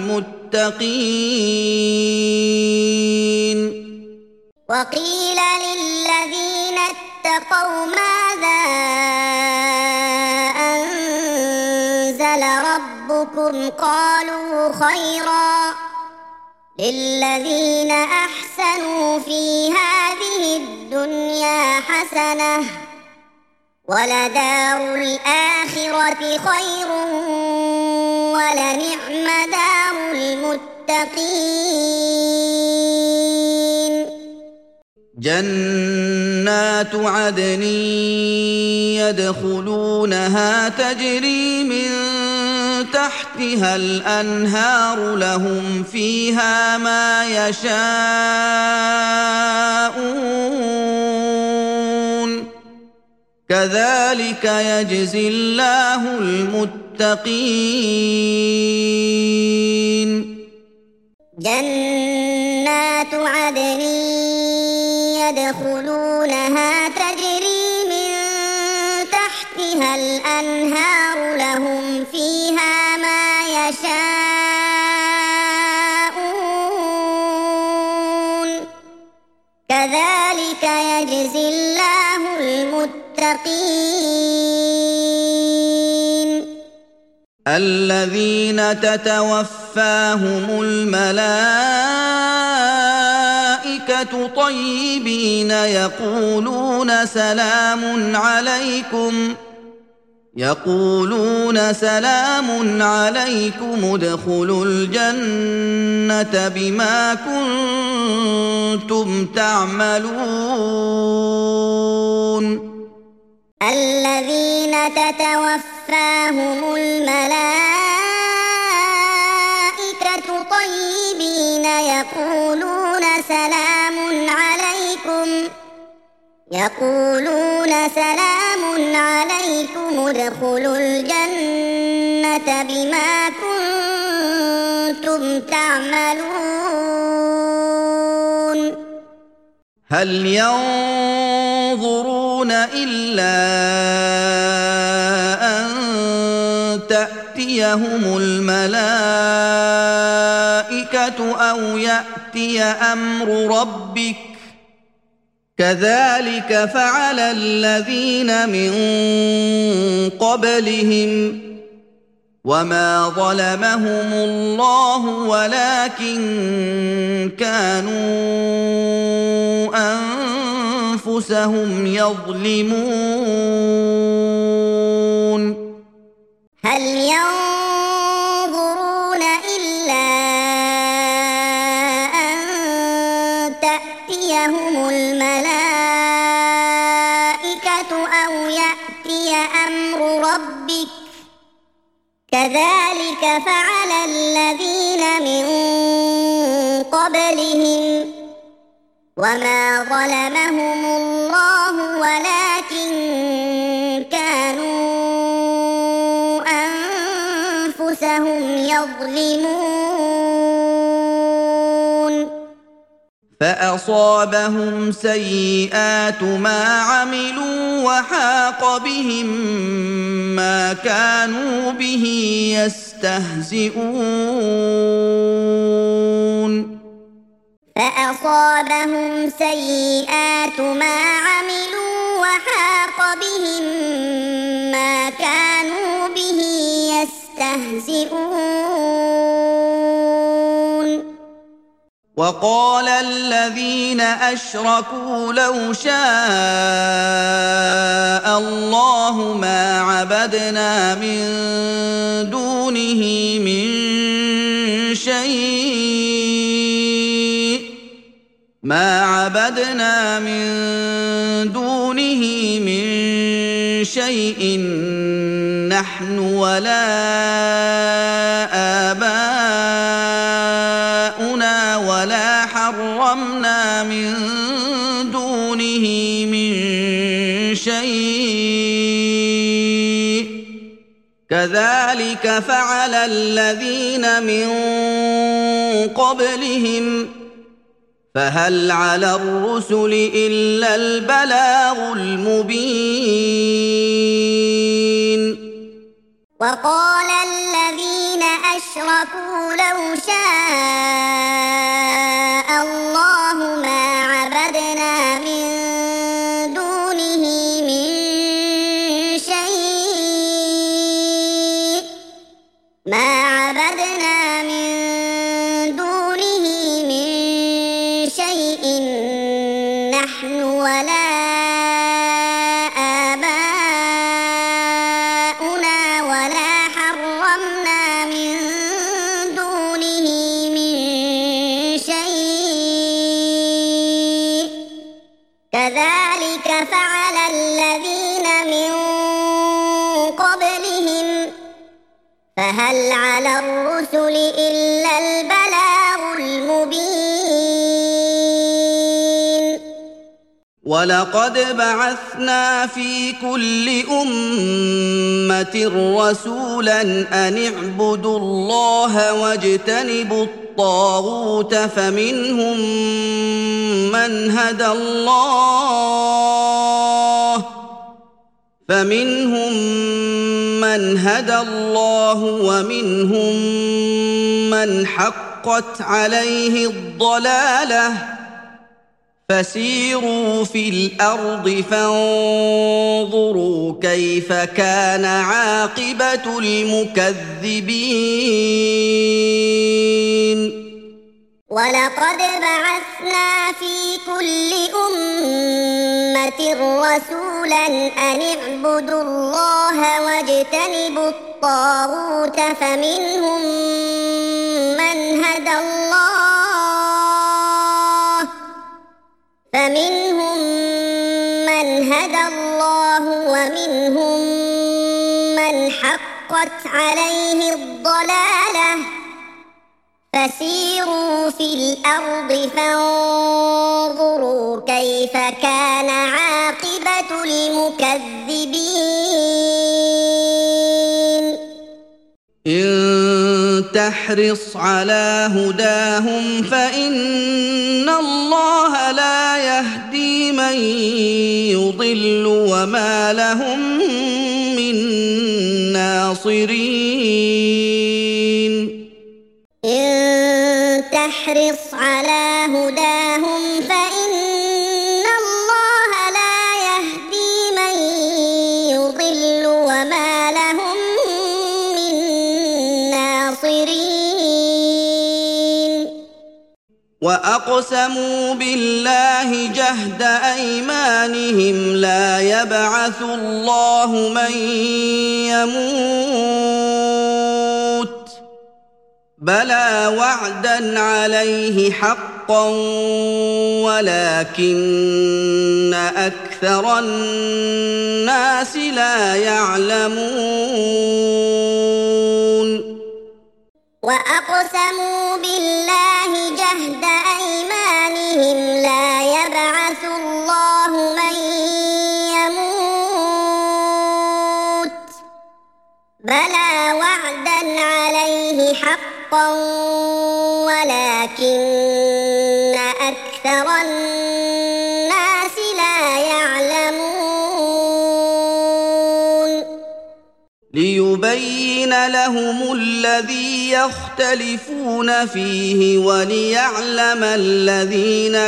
المتقين وقيل للذين اتقوا ماذا أنزل ربكم قالوا خيرا للذين أحسنوا في هذه الدنيا حسنة ولدار الآخرة خير ولنعم دار المتقين جنات عدن يدخلونها تجري من تحتها الأنهار لهم فيها ما يشاءون كذلك يجزي الله المتقين جنات عدن يدخلونها تجري من تحتها الأنهار لهم فيها ما يشاءون كذلك يجزي الله المتقين الذين تتوفاهم الملائكة طيبين يقولون سلام عليكم يقولون سلام عليكم ادخلوا الجنة بما كنتم تعملون الذين تتوفاهم الملائكة طيبين يقولون سلام عليكم يقولون سلام عليكم ادخلوا الجنة بما كنتم تعملون هل ينظرون إلا أن تأتيهم الملائكة أو يأتي أمر ربك كذلك فعل الذين من قبلهم وما ظلمهم الله ولكن كانوا أنفسهم يظلمون هل ينظرون إلا أن تأتيهم الملائكة أو يأتي أمر ربك كذلك فعل الذين من قبلهم وما ظلمهم الله ولكن كانوا أنفسهم يظلمون فأصابهم سيئات ما عملوا وحاق بهم ما كانوا به يستهزئون فأصابهم سيئات ما عملوا وحاق بهم ما كانوا به يستهزئون وقال الذين أشركوا لو شاء الله ما عبدنا من دونه من شيء ما عبدنا من دونه من شيء نحن ولا آباؤنا ولا حرمنا من دونه من شيء كذلك فعل الذين من قبلهم فهل على الرسل إلا البلاغ المبين وقال الذين أشركوا لو شاء الله ما عبدنا من دونه من شيء ما عبدنا من دونه من شيء نحن ولا آباؤنا ولا حرمنا من دونه من شيء كذلك فعل الذين من قبلهم فهل على الرسل إلا البلاغ المبين ولقد بعثنا في كل أمة رسولا أن اعبدوا الله واجتنبوا الطاغوت فمنهم من هدى الله فمنهم من هدى الله ومنهم من حقت عليه الضلالة فسيروا في الأرض فانظروا كيف كان عاقبة المكذبين ولقد بعثنا في كل أمة رسولا أن اعبدوا الله واجتنبوا الطاغوت فمنهم من هدى الله فمنهم من هدى الله ومنهم من حقت عليه الضلالة فسيروا في الأرض فانظروا كيف كان عاقبة المكذبين إن تحرص على هداهم فإن الله لا يهدي من يضل وما لهم من ناصرين إن تحرص على هداهم فإن الله لا يهدي من يضل وما لهم من ناصرين وأقسموا بالله جهد أيمانهم لا يبعث الله من يموت بلى وعدا عليه حقا ولكن أكثر الناس لا يعلمون وأقسموا بالله جهد أيمانهم لا يبعث الله من يموت بلى وعدا عليه حقا ولكن أكثر الناس لا يعلمون ليبين لهم الذي يختلفون فيه وليعلم الذين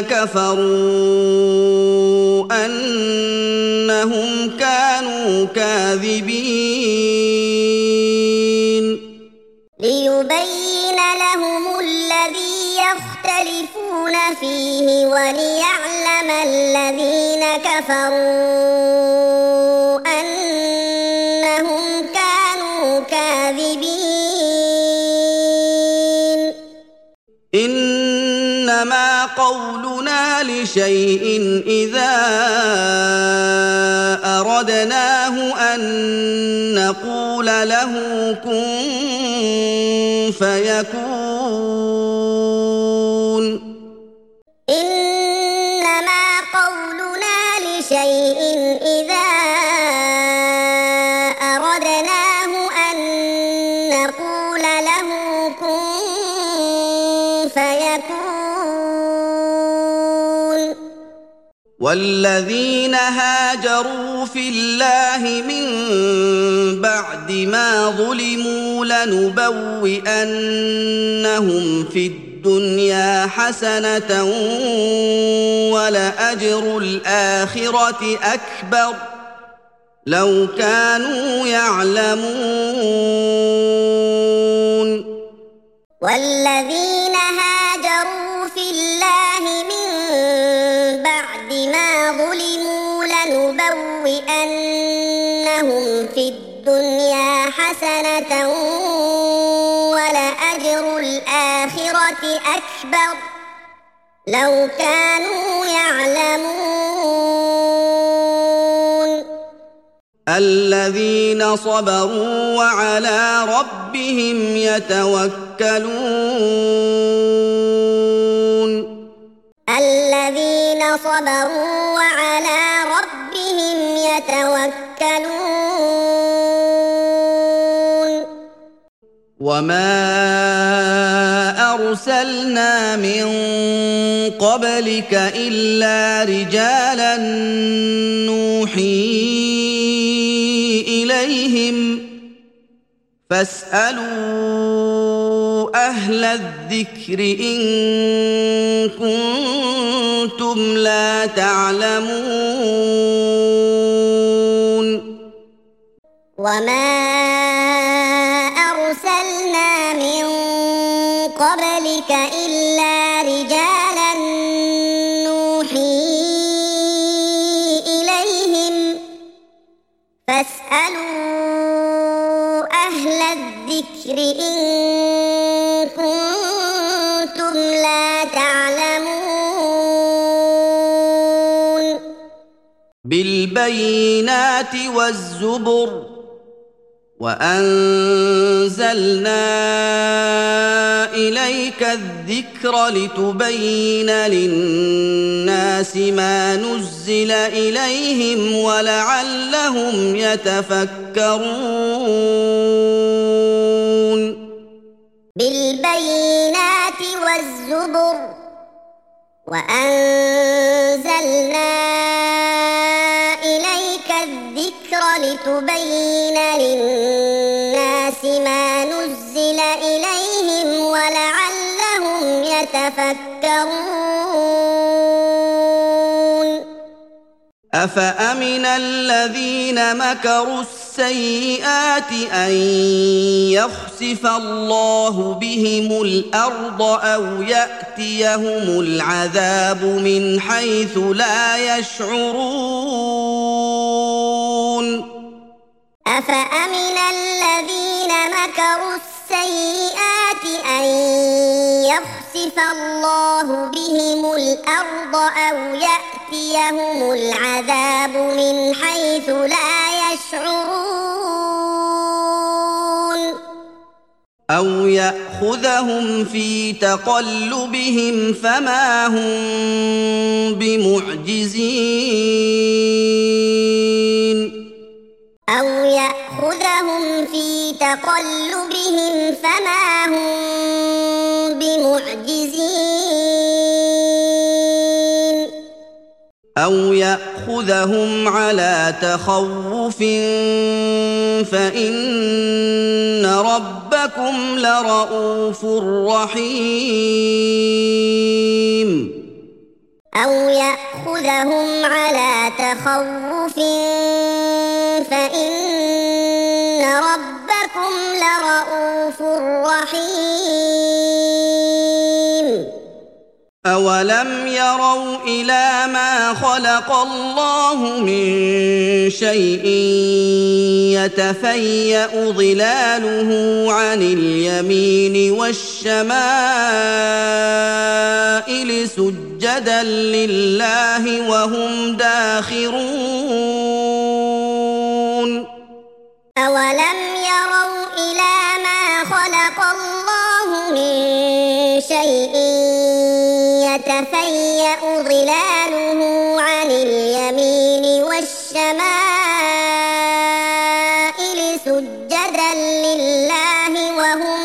كفروا أنهم كانوا كاذبين ليبين لهم الذي يختلفون فيه وليعلم الذين كفروا أنهم كانوا كاذبين إنما قولنا لشيء إذا أردناه أن نقول له كن فيكون إنما قولنا لشيء إذا أردناه أن نقول له كن فيكون والذين هاجروا في الله من بعد ما ظلموا لنبوئنهم في الدنيا حسنة ولأجر الآخرة أكبر لو كانوا يعلمون والذين هاجروا في الله من بعد ما ظلموا لنبوئنهم في الدنيا حسنة ولأجر الآخرة أكبر لو كانوا يعلمون الذين صبروا وعلى ربهم يتوكلون الذين صبروا وعلى ربهم يتوكلون وما أرسلنا من قبلك إلا رجالا نوحي إليهم فاسألوا أهل الذكر إن كنتم لا تعلمون وما أرسلنا من قبلك إلا رجالا نوحي إليهم فاسألوا أهل الذكر إن كنتم لا تعلمون بالبينات والزبر وأنزلنا إليك الذكر لتبين للناس ما نزل إليهم ولعلهم يتفكرون بالبينات والزبر وأنزلنا إليك الذكر لتبين للناس ما نزل إليهم ولعلهم يتفكرون أفأمن الذين مكروا السيئات أن يخسف الله بهم الأرض أو يأتيهم العذاب من حيث لا يشعرون أفأمن الذين مكروا السيئات أن يخسف الله بهم الأرض أو يأتيهم العذاب من حيث لا يشعرون أو يأخذهم في تقلبهم فما هم بمعجزين أو يأخذهم في تقلبهم فما هم بمعجزين أو يأخذهم على تخوف فإن ربكم لرءوف رحيم أو يأخذهم على تخوف فإن ربكم لرءوف رحيم أَوَلَمْ يَرَوْا إِلَىٰ مَا خَلَقَ اللَّهُ مِن شَيْءٍ يَتَفَيَّأُ ظِلَالُهُ عَنِ الْيَمِينِ وَالشَّمَائِلِ سُجَّدًا لِّلَّهِ وَهُمْ دَاخِرُونَ أَوَلَمْ يَرَوْا إِلَىٰ مَا خَلَقَ اللَّهُ مِن شَيْءٍ يَتَفَيَّأُ ظِلَالُهُ عَنِ الْيَمِينِ وَالشَّمَائِلِ سُجَّدًا لِّلَّهِ وَهُمْ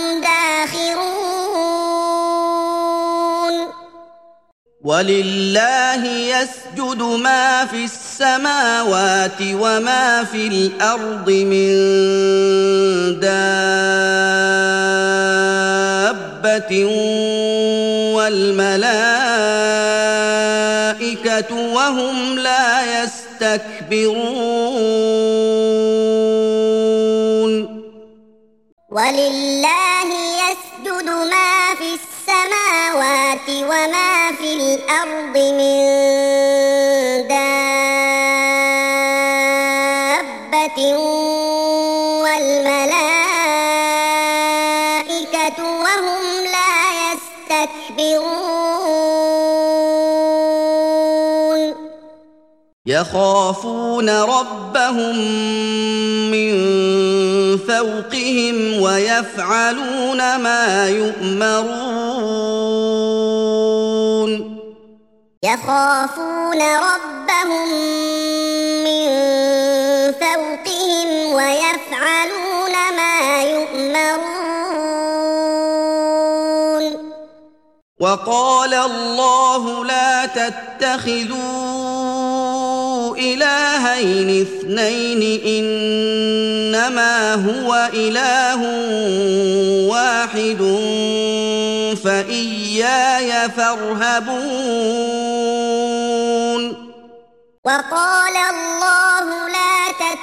دَاخِرُونَ وَلِلَّهِ يَسْجُدُ مَا فِي السَّمَاوَاتِ وَمَا فِي الْأَرْضِ مِن دَابَّةٍ وَالْمَلَائِكَةُ وَهُمْ لَا يَسْتَكْبِرُونَ وَلِلَّهِ يَسْجُدُ مَا فِي السَّمَاوَاتِ وَمَا فِي الْأَرْضِ مِن دَابَّةٍ وَالْمَلَائِكَةُ وَهُمْ لَا يَسْتَكْبِرُونَ يَخَافُونَ رَبَّهُم مِّن فَوْقِهِمْ وَيَفْعَلُونَ مَا يُؤْمَرُونَ يَخَافُونَ رَبَّهُم مِّن فَوْقِهِمْ وَيَفْعَلُونَ مَا يُؤْمَرُونَ وَقَالَ اللَّهُ لَا تَتَّخِذُوا إِلَٰهَيْنِ اثْنَيْنِ إِنَّمَا هُوَ إِلَٰهٌ وَاحِدٌ فَإِيَّايَ فَارْهَبُونِ وَقَالَ اللَّهُ لَا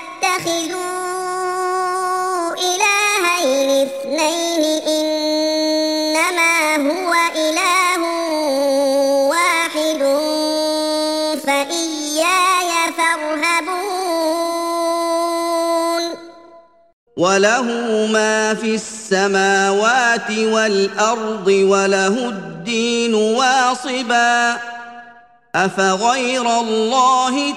تَتَّخِذُوا إِلَٰهَيْنِ اثْنَيْنِ إِنَّمَا هُوَ إِلَٰهٌ وَاحِدٌ فَإِيَّايَ فَارْهَبُونِ وَلَهُ مَا فِي السَّمَاوَاتِ وَالْأَرْضِ وَلَهُ الدِّينُ وَاصِبًا أَفَغَيْرَ اللَّهِ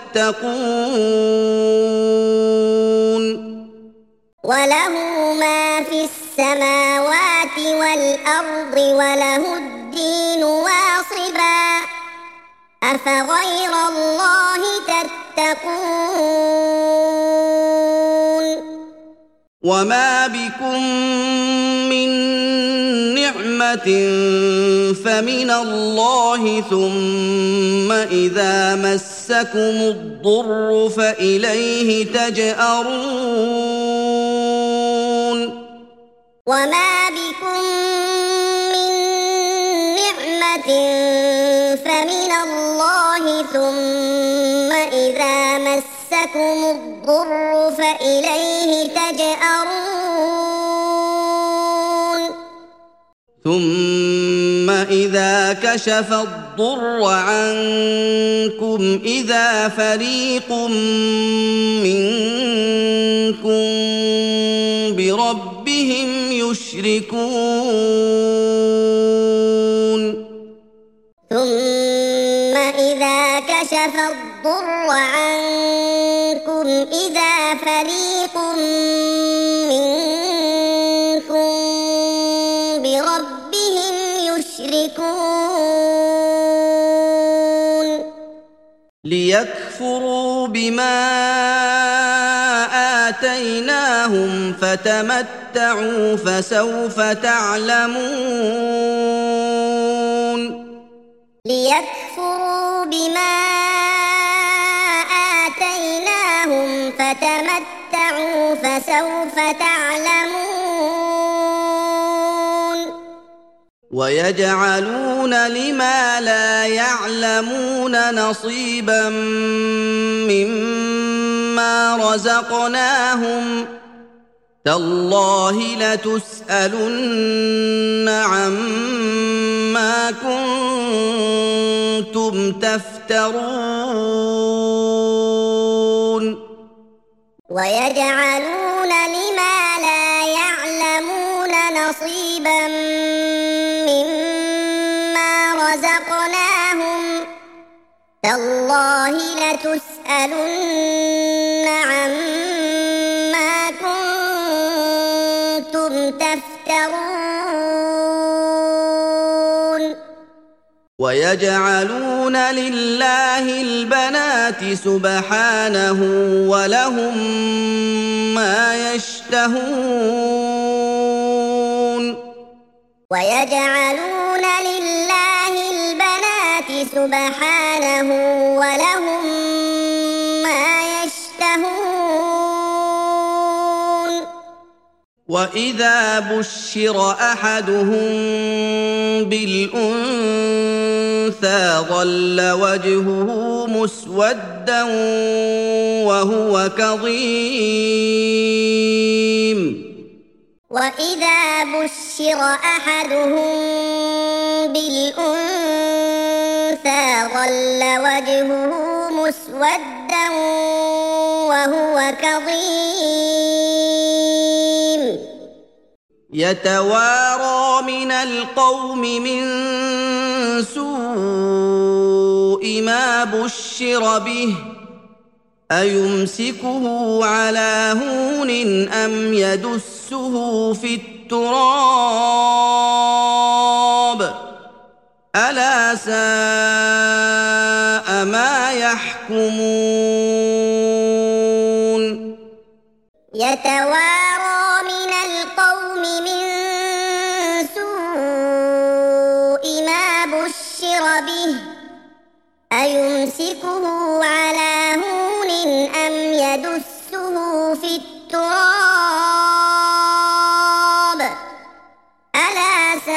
تَتَّقُونَ وَلَهُ مَا فِي السَّمَاوَاتِ وَالْأَرْضِ وَلَهُ الدِّينُ وَاصِبًا أَفَغَيْرَ اللَّهِ تَتَّقُونَ وَمَا بِكُم مِّن نِّعْمَةٍ فَمِنَ اللَّهِ ثُمَّ إِذَا مَسَّكُمُ الضُّرُّ فَإِلَيْهِ تَجْأَرُونَ وَمَا بِكُم مِّن نِّعْمَةٍ فَمِنَ اللَّهِ ثُمَّ إِذَا مَسَّكُمُ الضُّرُّ فَإِلَيْهِ تَجْأَرُونَ ثُمَّ إِذَا كَشَفَ الضُّرَّ عَنكُمْ إِذَا فَرِيقٌ مِّنكُم بِرَبِّهِمْ يُشْرِكُونَ ثُمَّ إِذَا كَشَفَ الضُّرَّ عَنكُمْ إِذَا فَرِيقٌ مِّنكُم بِرَبِّهِمْ يُشْرِكُونَ لِيَكْفُرُوا بِمَا آتَيْنَاهُمْ فَتَمَتَّعُوا فَسَوْفَ تَعْلَمُونَ لِيَكْفُرُوا بِمَا آتَيْنَاهُمْ فَتَمَتَّعُوا فَسَوْفَ تَعْلَمُونَ وَيَجْعَلُونَ لِمَا لَا يَعْلَمُونَ نَصِيبًا مِّمَّا رَزَقْنَاهُمْ تالله لتسألن عما كنتم تفترون ويجعلون لما لا يعلمون نصيبا مما رزقناهم تالله لتسألن عما كنتم تفترون ويجعلون لله البنات سبحانه ولهم ما يشتهون ويجعلون لله البنات سبحانه ولهم ما يشتهون وإذا بشر أحدهم بالأنثى ظل وجهه مسودا وهو كظيم وإذا بشر أحدهم بالأنثى ظل وجهه مسودا وهو كظيم يتوارى من القوم من سوء ما بشر به أيمسكه على هون أم يدسه في التراب ألا ساء ما يحكمون يتوارى من القوم من سوء ما بشر به أيمسكه على هون أم يدسه في التراب ألا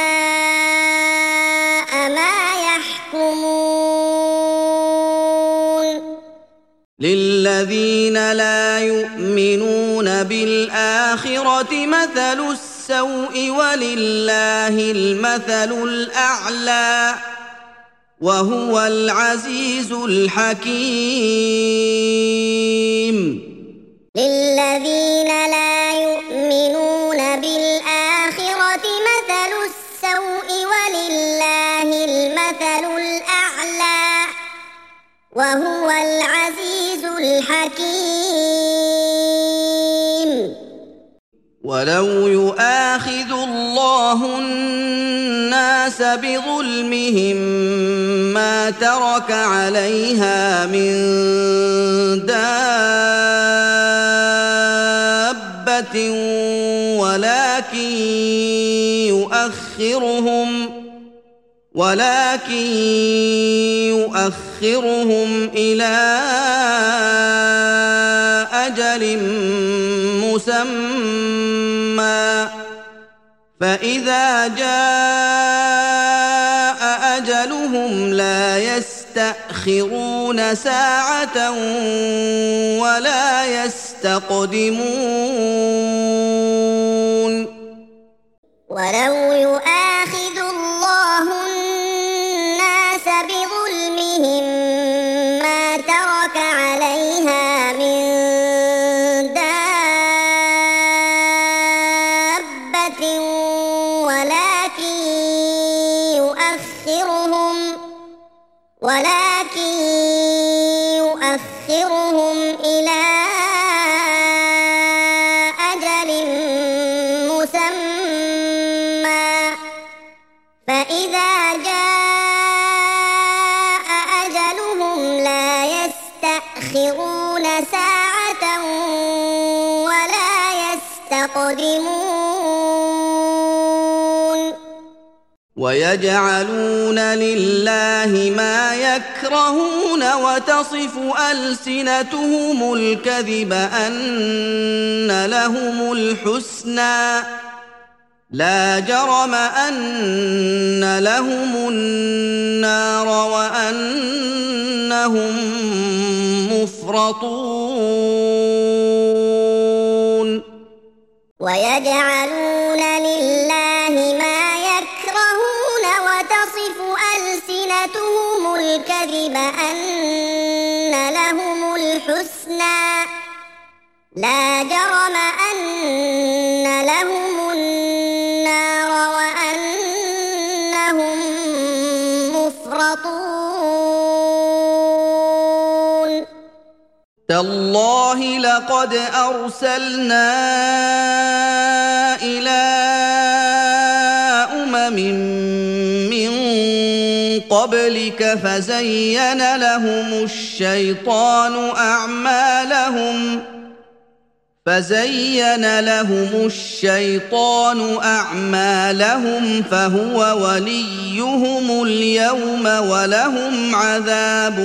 ساء ما يحكمون للذين لا يؤمنون بالآخرة مثل السوء ولله المثل الأعلى وهو العزيز الحكيم للذين لا يؤمنون بالآخرة مثل السوء ولله المثل الأعلى وهو العزيز الحكيم ولو يؤاخذ الله الناس بظلمهم ما ترك عليها من دابة ولكن يؤخرهم ولكن يؤخرهم إلى أجل مسمى فإذا جاء أجلهم لا يستأخرون ساعة ولا يستقدمون ولو يؤاخذ الله الناس بظلمهم ما ترك عليها من دابة ولكن يؤخرهم ولكن يؤخرهم إلى أجل مسمى فإذا جاء أجلهم لا يستأخرون ساعة ولا يستقدمون ويجعلون لله ما يكرهون وتصف ألسنتهم الكذب أن لهم الحسنى لا جرم أن لهم النار وأنهم مفرطون ويجعلون لله ما يكرهون وتصف ألسنتهم الكذب أن لهم الحسنى لا جرم أن لهم النار وأنهم مفرطون تالله لقد أرسلنا إلى أمم من قبلك فزين لهم الشيطان أعمالهم فزين لهم الشيطان أعمالهم فهو وليهم اليوم ولهم عذاب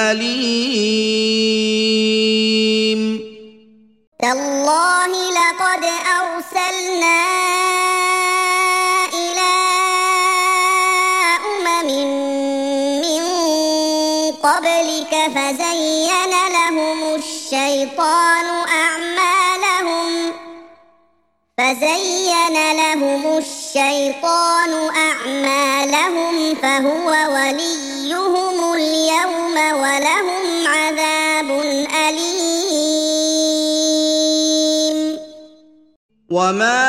أليم تالله لقد أرسلنا إلى أمم من قبلك فزين لهم الشيطان أعمالهم فزين لهم الشيطان أعمالهم فهو وليهم اليوم ولهم عذاب أليم وما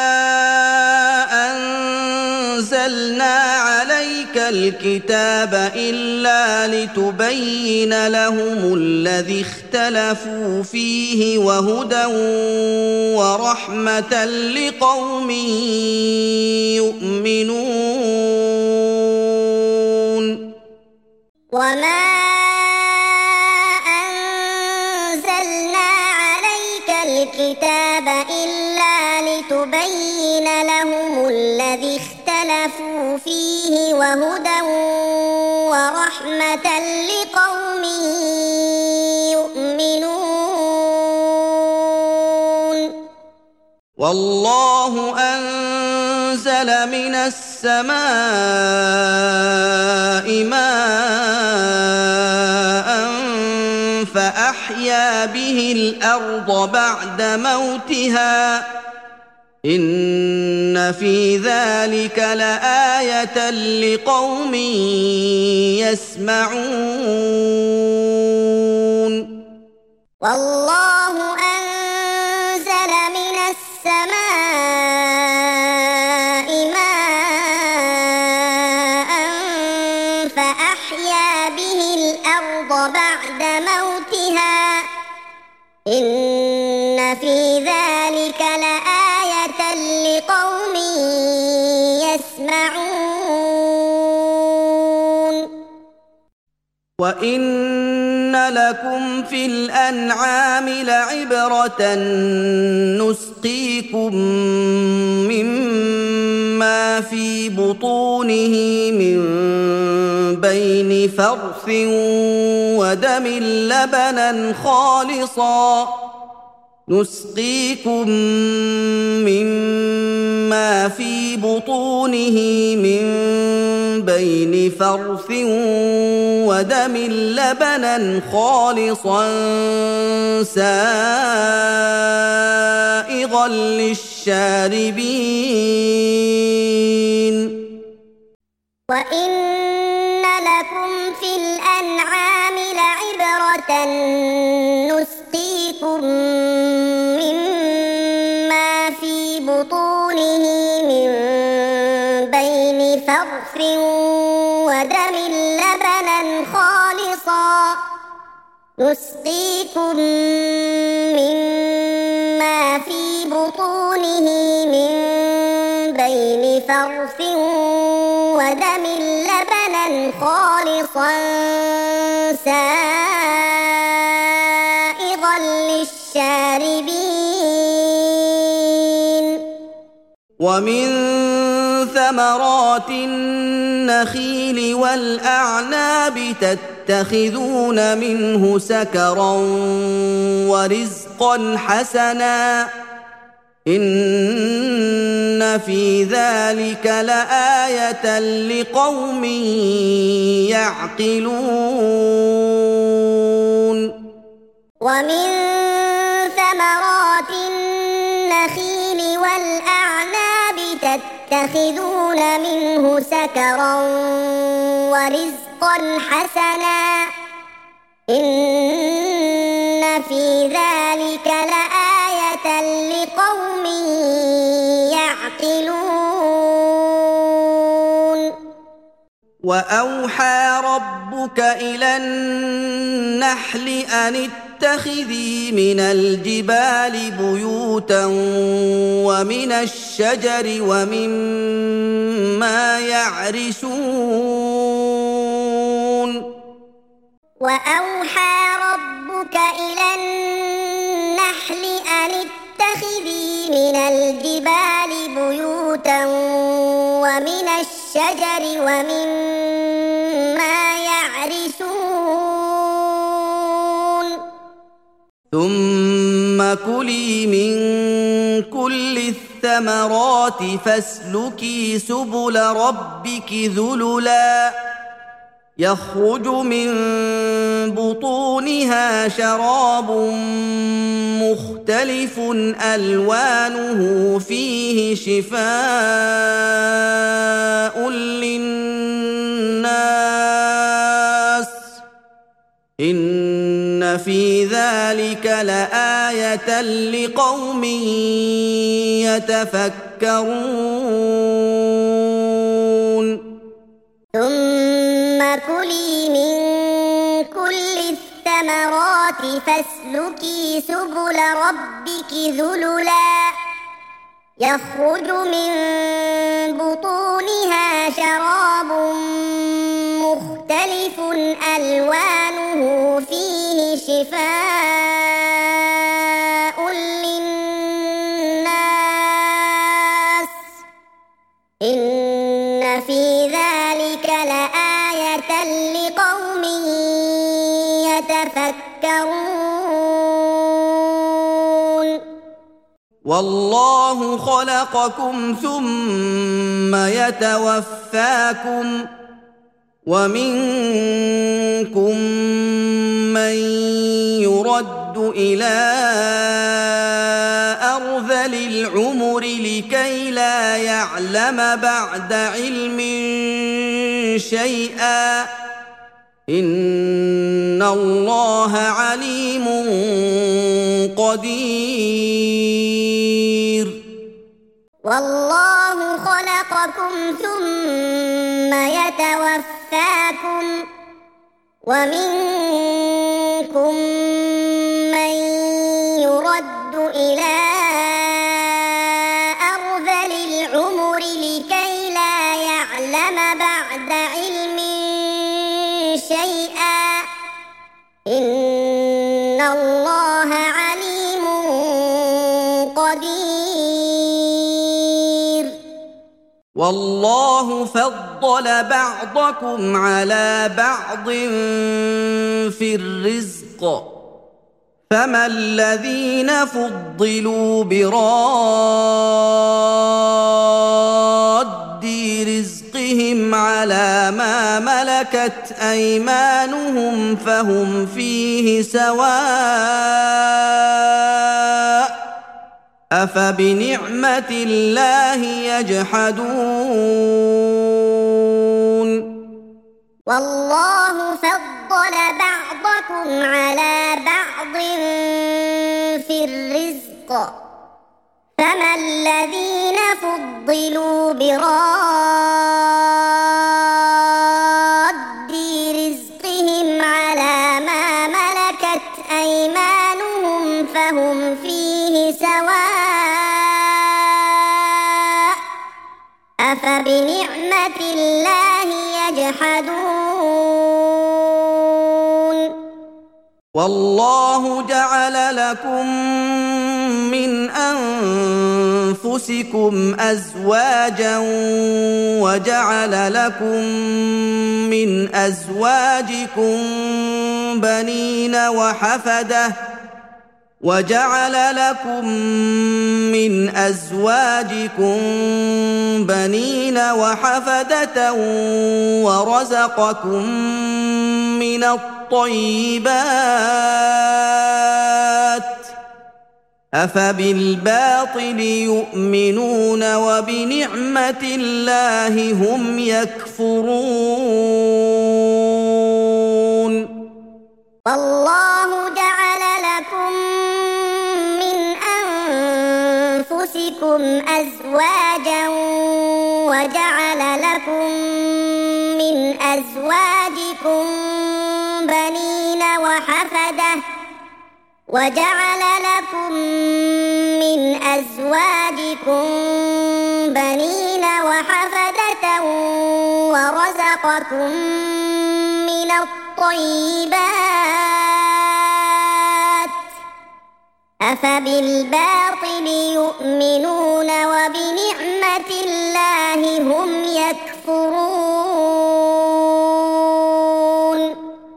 أنزلنا عليك الكتاب إلا لتبين لهم الذي اختلفوا فيه وهدى ورحمة لقوم يؤمنون وما أنزلنا عليك الكتاب إلا لتبين لهم الذي اختلفوا فيه وهدى ورحمة لقوم يؤمنون والله أنزل من السماء ماء فأحيا به الأرض بعد موتها إن في ذلك لآية لقوم يسمعون والله أنزل من السماء ماء فأحيا به الأرض بعد موتها إن في ذلك لآية لقوم يسمعون وإن لكم في الأنعام لعبرة نسقيكم مما في بطونه من بين فرث ودم لبنا خالصا نسقيكم مما في بطونه من بين فرث ودم لبنا خالصا سائغا للشاربين وإن لكم في الأنعام لعبرة نسقيكم مما في بطونه من بين فرث ودم لبنا خالصا نسقيكم مما في بطونه من بين فرث ودم لبنا خالصا سائغا للشاربين ومن ثمرات النخيل والأعناب تتخذون منه سكرا ورزقا حسنا إن في ذلك لآية لقوم يعقلون ومن ثمرات النخيل يتخذون منه سكرا ورزقا حسنا إن في ذلك لآية لقوم يعقلون وأوحى ربك إلى النحل أن اتخذي من الجبال بيوتا ومن الشجر ومما يعرشون وأوحى ربك إلى النحل أن اتخذي من الجبال بيوتا ومن الشجر ومما يعرشون ثم كلي من كل الثمرات فاسلكي سبل ربك ذللا يخرج من بطونها شراب مختلف ألوانه فيه شفاء للناس إن في ذلك لآية لقوم يتفكرون ثم كلي من كل الثمرات فاسلكي سبل ربك ذللا يخرج من بطونها شراب مختلف ألوانه فيه شفاء للناس إن في ذلك لآية لقوم يتفكرون والله خلقكم ثم يتوفاكم ومنكم من يرد إلى أرذل العمر لكي لا يعلم بعد علم شيئا إن الله عليم قدير والله خلقكم ثم يتوفاكم ومنكم من يرد إلى أرذل العمر لكي لا يعلم بعد علم شيئا إن الله عليم قدير والله فضل بعضكم على بعض في الرزق فما الذين فضلوا براد رزقهم على ما ملكت أيمانهم فهم فيه سواء أفبنعمة الله يجحدون والله فضل بعضكم على بعض في الرزق فما الذين فضلوا براد رزقهم على ما ملكت أيمانهم فهم فيه سواء أفبنعمة الله يجحدون والله جعل لكم من أنفسكم أزواجا وجعل لكم من أزواجكم بنين وحفدة وجعل لكم من أزواجكم بنين وحفدة ورزقكم من الطيبات أفبالباطل يؤمنون وبنعمة الله هم يكفرون والله جعل لكم من أنفسكم أزواجا وجعل لكم من أزواجكم بنين وحفدة وجعل لكم من أزواجكم بنين وحفدة ورزقكم من الطيبات أفبالباطل يؤمنون وبنعمة الله هم يكفرون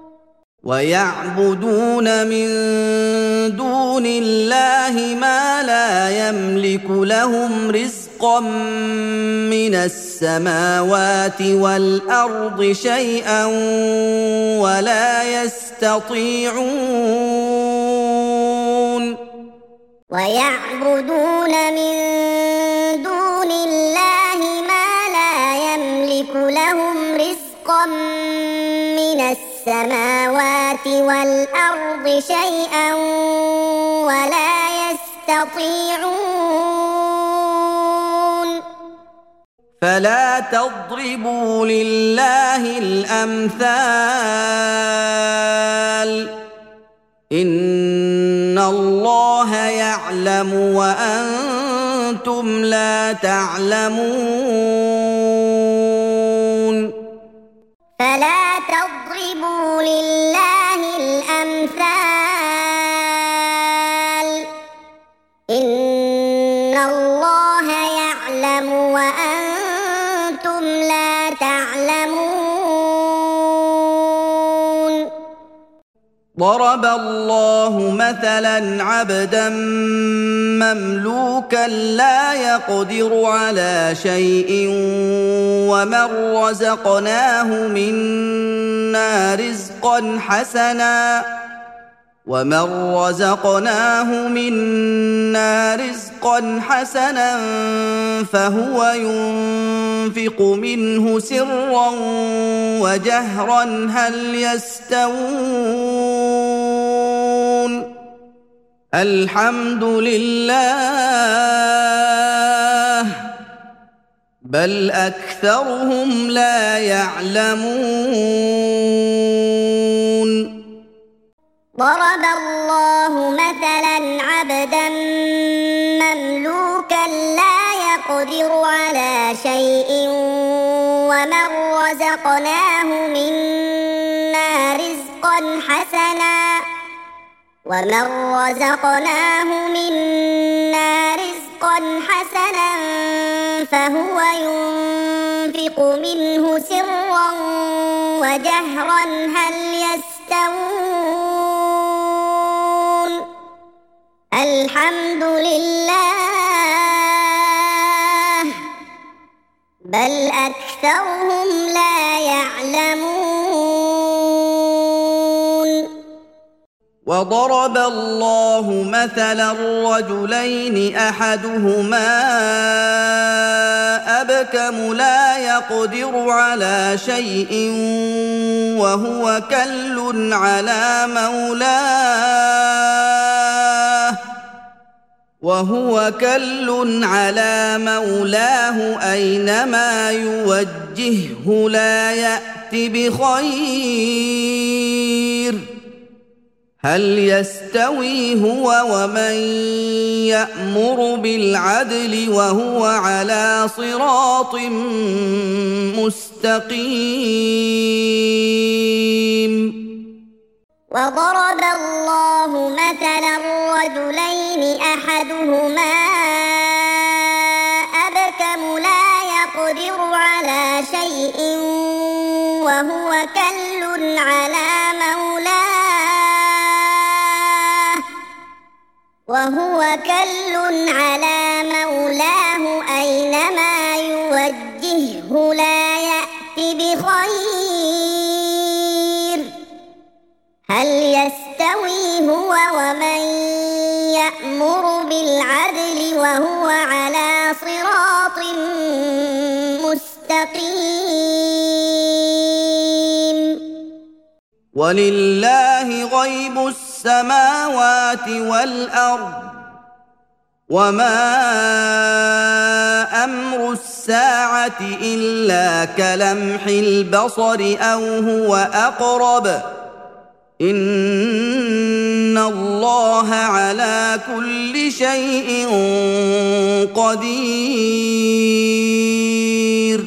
ويعبدون من دون الله ما لا يملك لهم رزقا من السماوات والأرض شيئا ولا يستطيعون ويعبدون من دون الله ما لا يملك لهم رزقا من السماوات والأرض شيئا ولا يستطيعون فلا تضربوا لله الأمثال إن الله يعلم وأنتم لا تعلمون فلا تضربوا لله الأمثال إن الله يعلم وأنتم لا تعلمون ضرب الله مثلا عبدا مملوكا لا يقدر على شيء ومن رزقناه منا رزقا حسنا ومن رزقناه منا رزقا حسنا فهو ينفق منه سرا وجهرا هل يستوون الحمد لله بل أكثرهم لا يعلمون ضرب الله مثلا عبدا مملوكا لا يقدر على شيء ومن رزقناه منا رزقا حسنا ومن رزقناه منا رزقا حسنا فهو ينفق منه سرا وجهرا هل يستوون الحمد لله بل أكثرهم لا يعلمون وضرب الله مثلا رجلين أحدهما أبكم لا يقدر على شيء وهو كل على مولاه وهو كل على مولاه أينما يوجهه لا يأت بخير هل يستوي هو ومن يأمر بالعدل وهو على صراط مستقيم وضرب الله مثلا رجلين أحدهما أبكم لا يقدر على شيء وهو كل على مولاه وهو كل على مولاه أينما يوجهه لا يأت بخير هل يستوي هو ومن يأمر يأمر بالعدل وهو على صراط مستقيم ولله غيب السماوات والأرض وما أمر الساعة إلا كلمح البصر أو هو أقرب إن الله على كل شيء قدير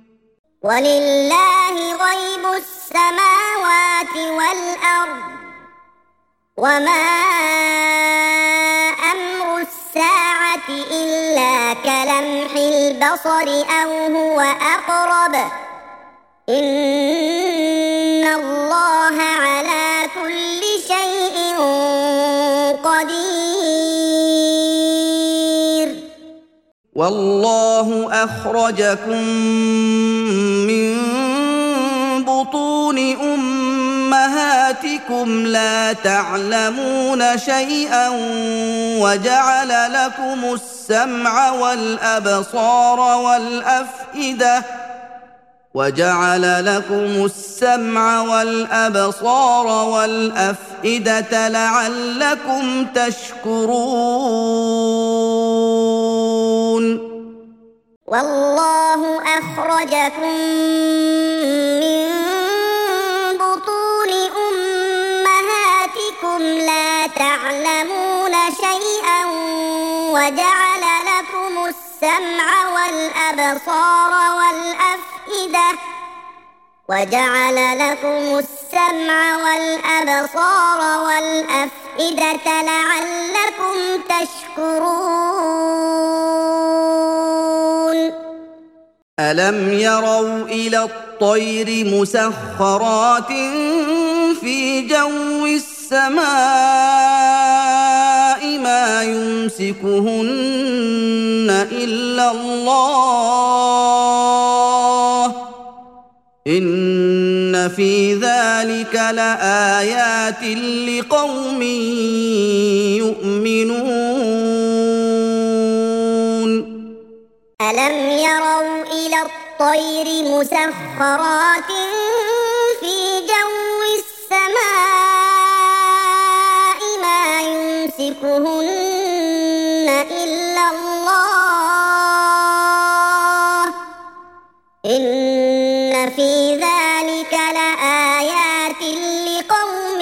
ولله غيب السماوات والأرض وما أمر الساعة إلا كلمح البصر أو هو أقرب إن الله على كل شيء قدير والله أخرجكم من بطون أمهاتكم لا تعلمون شيئا وجعل لكم السمع والأبصار والأفئدة وجعل لكم السمع والأبصار والأفئدة لعلكم تشكرون والله أخرجكم من بطون أمهاتكم لا تعلمون شيئا وجعل لكم السمع والأبصار والأفئدة وجعل لكم السمع والأبصار والأفئدة لعلكم تشكرون ألم يروا إلى الطير مسخرات في جو السماء ما يمسكهن إلا الله إن في ذلك لآيات لقوم يؤمنون ألم يروا إلى الطير مسخرات في جو السماء ما يمسكهن إلا الله إن في ذلك لآيات لقوم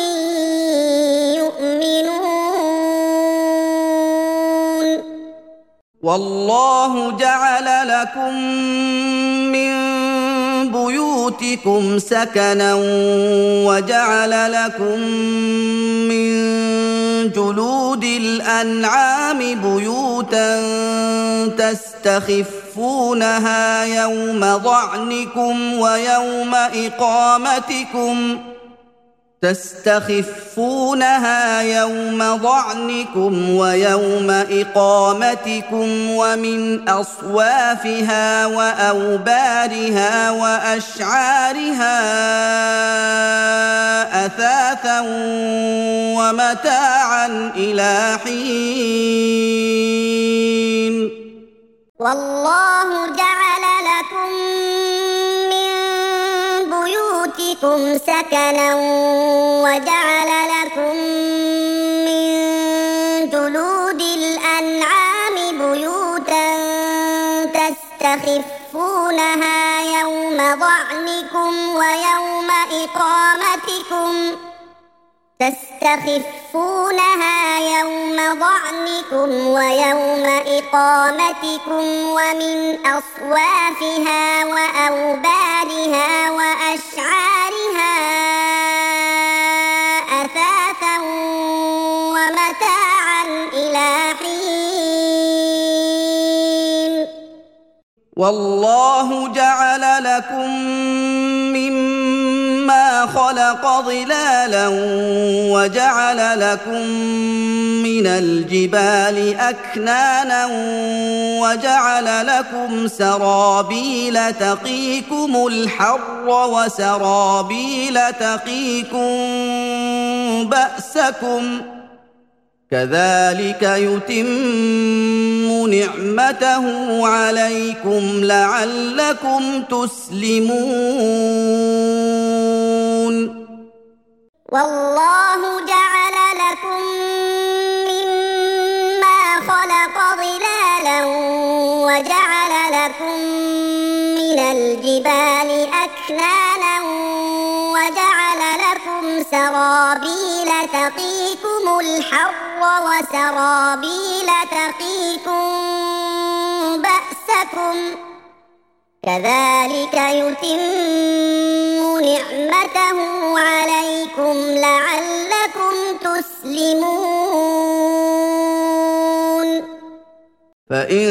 يؤمنون والله جعل لكم من بيوتكم سكنا وجعل لكم من جلود الأنعام بيوتا تستخفونها يوم ضعنكم ويوم إقامتكم تستخفونها يوم ضعنكم ويوم إقامتكم ومن أصوافها وأوبارها وأشعارها أثاثا ومتاعا إلى حين والله جعل لكم من بيوتكم سكنا وجعل لكم من جلود الأنعام بيوتا تستخفونها يوم ضعنكم ويوم إقامتكم تستخفونها يوم ضعنكم ويوم إقامتكم ومن أصوافها وأوبارها وأشعارها أثاثا ومتاعا إلى حين والله جعل لكم مما خلق ظلالا وجعل لكم من الجبال أكنانا وجعل لكم سرابيل تقيكم الحر وسرابيل تقيكم بأسكم كذلك يتم نعمته عليكم لعلكم تسلمون والله جعل لكم مما خلق ظلالا وجعل لكم من الجبال أكنانا وجعل لكم سرابيل تقيكم الحر وسرابيل تقيكم بأسكم كذلك يتم نعمته عليكم لعلكم تسلمون فإن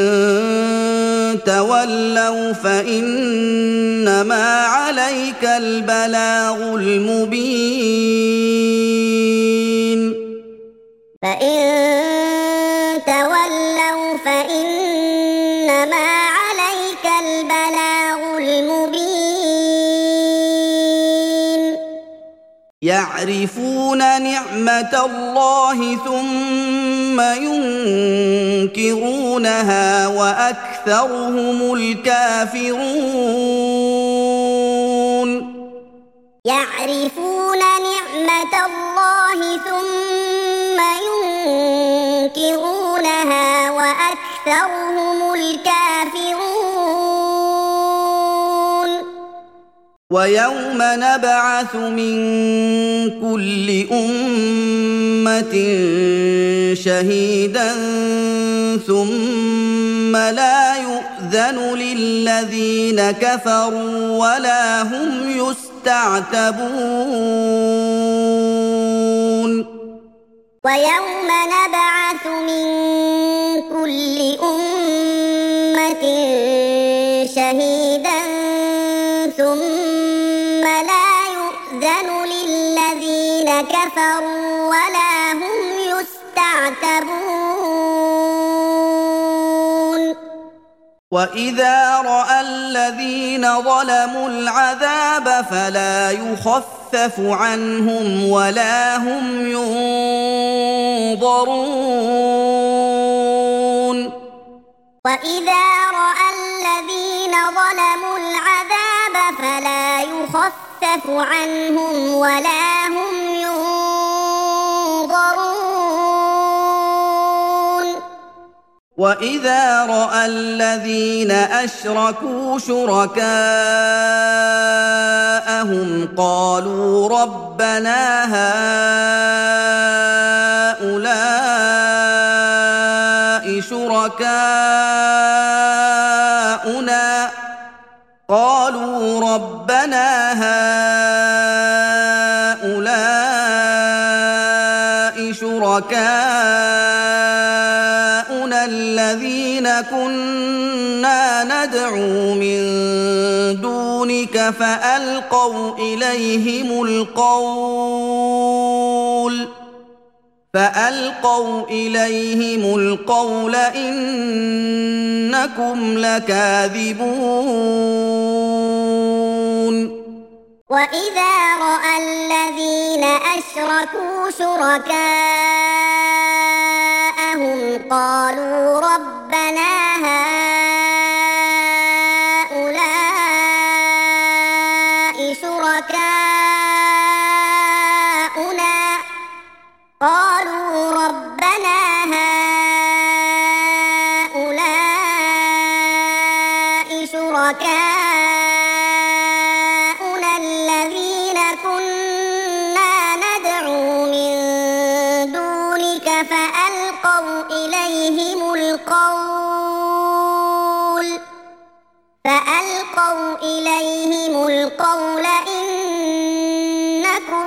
تولوا فإنما عليك البلاغ المبين فإن تولوا فإنما عليك البلاغ المبين يعرفون نعمة الله ثم ينكرونها وأكثرهم الكافرون يعرفون نعمة الله ثم ينكرونها وأكثرهم الكافرون ويوم نبعث من كل أمة شهيدا ثم لا يؤذن للذين كفروا ولا هم يستعتبون ويوم نبعث من كل أمة شهيدا ثم لا يؤذن للذين كفروا ولا هم يستعتبون وإذا رأى الذين ظلموا العذاب فلا يخفف عنهم ولا هم ينظرون وإذا رأى الذين ظلموا العذاب فلا يخفف عنهم ولا هم ينظرون وإذا رأى الذين أشركوا شركاءهم قالوا ربنا هؤلاء شركاؤنا قالوا ربنا هؤلاء شركاؤنا الذين كنا ندعو من دونك فألقوا إليهم القول فألقوا إليهم القول إنكم لكاذبون وإذا رأى الذين أشركوا شركاءهم قالوا ربنا هؤلاء شركاؤنا قالوا ربنا هؤلاء شركاؤنا الذين كنا ندعو من دونك فألقوا إليهم القول فألقوا إليهم القول إنكم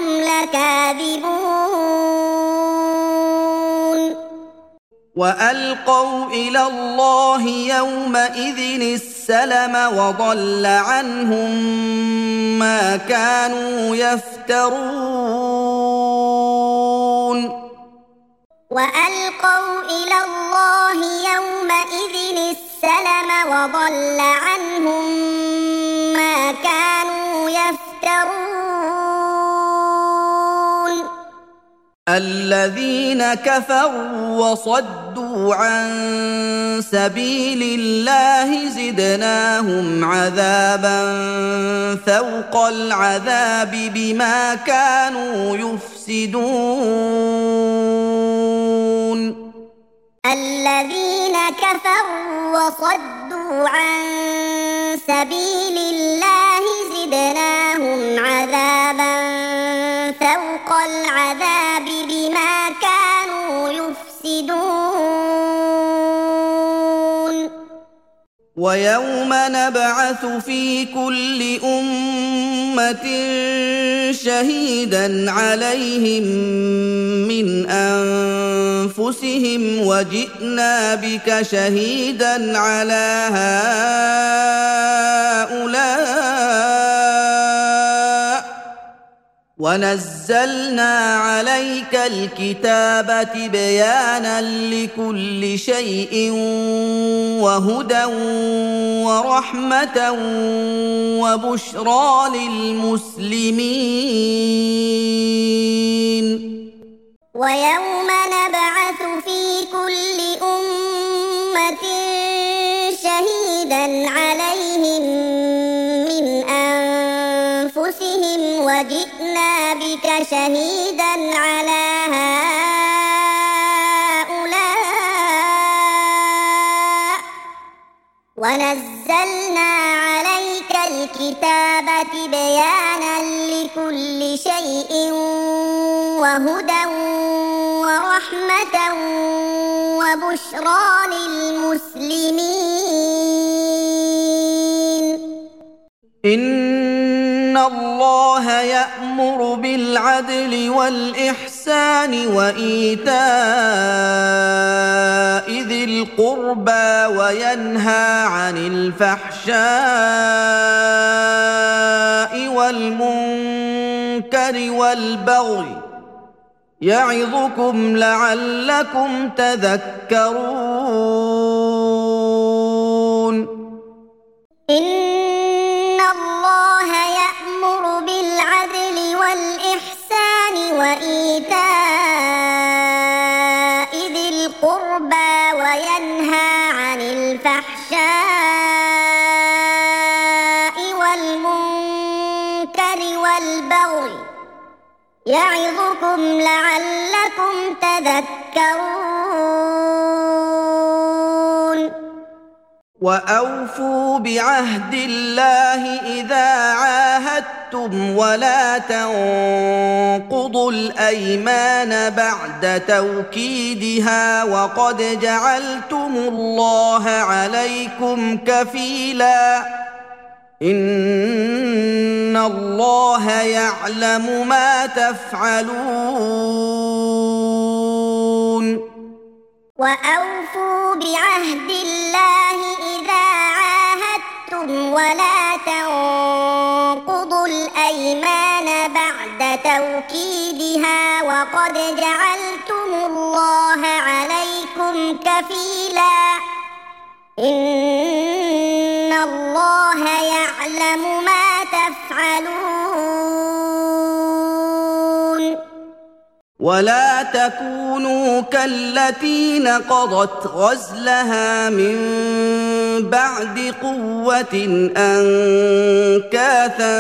لكاذبون وألقوا إلى الله يومئذ السلم وضل عنهم ما كانوا يفترون وألقوا إلى الله يومئذ السلم وضل عنهم ما كانوا يفترون الذين كفروا وصدوا عن سبيل الله زدناهم عذابا فوق العذاب بما كانوا يفسدون الذين كفروا وصدوا عن سبيل الله زدناهم عذابا فوق العذاب بما كانوا يفسدون ويوم نبعث في كل أمة شهيدا عليهم من أنفسهم وجئنا بك شهيدا على هؤلاء ونزلنا عليك الكتاب تبيانا لكل شيء وهدى ورحمة وبشرى للمسلمين ويوم نبعث في كل أمة شهيدا عليهم من أنفسهم وجئنا بك شهيدا على هؤلاء ونزلنا عليك الكتاب تبيانا لكل شيء وهدى ورحمة وبشرى للمسلمين إن الله يأمر بالعدل والإحسان وإيتاء ذي القربى وينهى عن الفحشاء والمنكر والبغي يعظكم لعلكم تذكرون إن الله يأمر بالعدل والإحسان وإيتاء ذي القربى وينهى عن الفحشاء والمنكر والبغي يعظكم لعلكم تذكرون وأوفوا بعهد الله إذا عاهدتم ولا تنقضوا الأيمان بعد توكيدها وقد جعلتم الله عليكم كفيلا إن الله يعلم ما تفعلون وأوفوا بعهد الله إذا عاهدتم ولا تنقضوا الأيمان بعد توكيدها وقد جعلتم الله عليكم كفيلا إن الله يعلم ما تفعلون ولا تكونوا كالتي نقضت غزلها من بعد قوة أنكاثا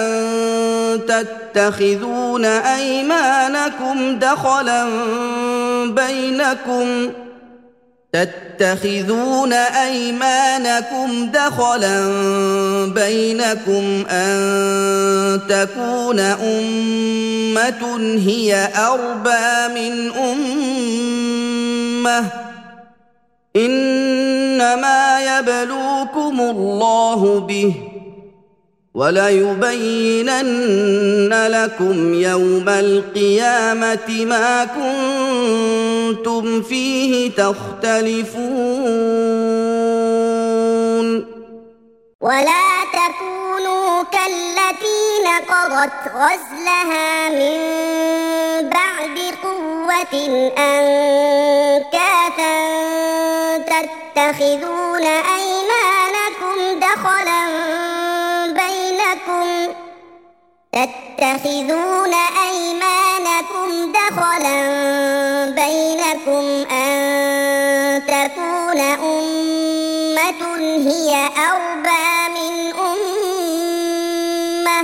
تتخذون أيمانكم دخلا بينكم تتخذون أيمانكم دخلا بينكم أن تكون أمة هي أربى من أمة إنما يبلوكم الله به وليبينن لكم يوم القيامة ما كنتم فيه تختلفون ولا تكونوا كالتي نقضت غزلها من بعد قوة أنكاثا تتخذون أيمانكم دخلا بينكم تتخذون أيمانكم دخلا بينكم أن تكون أمة هي أربى من أمة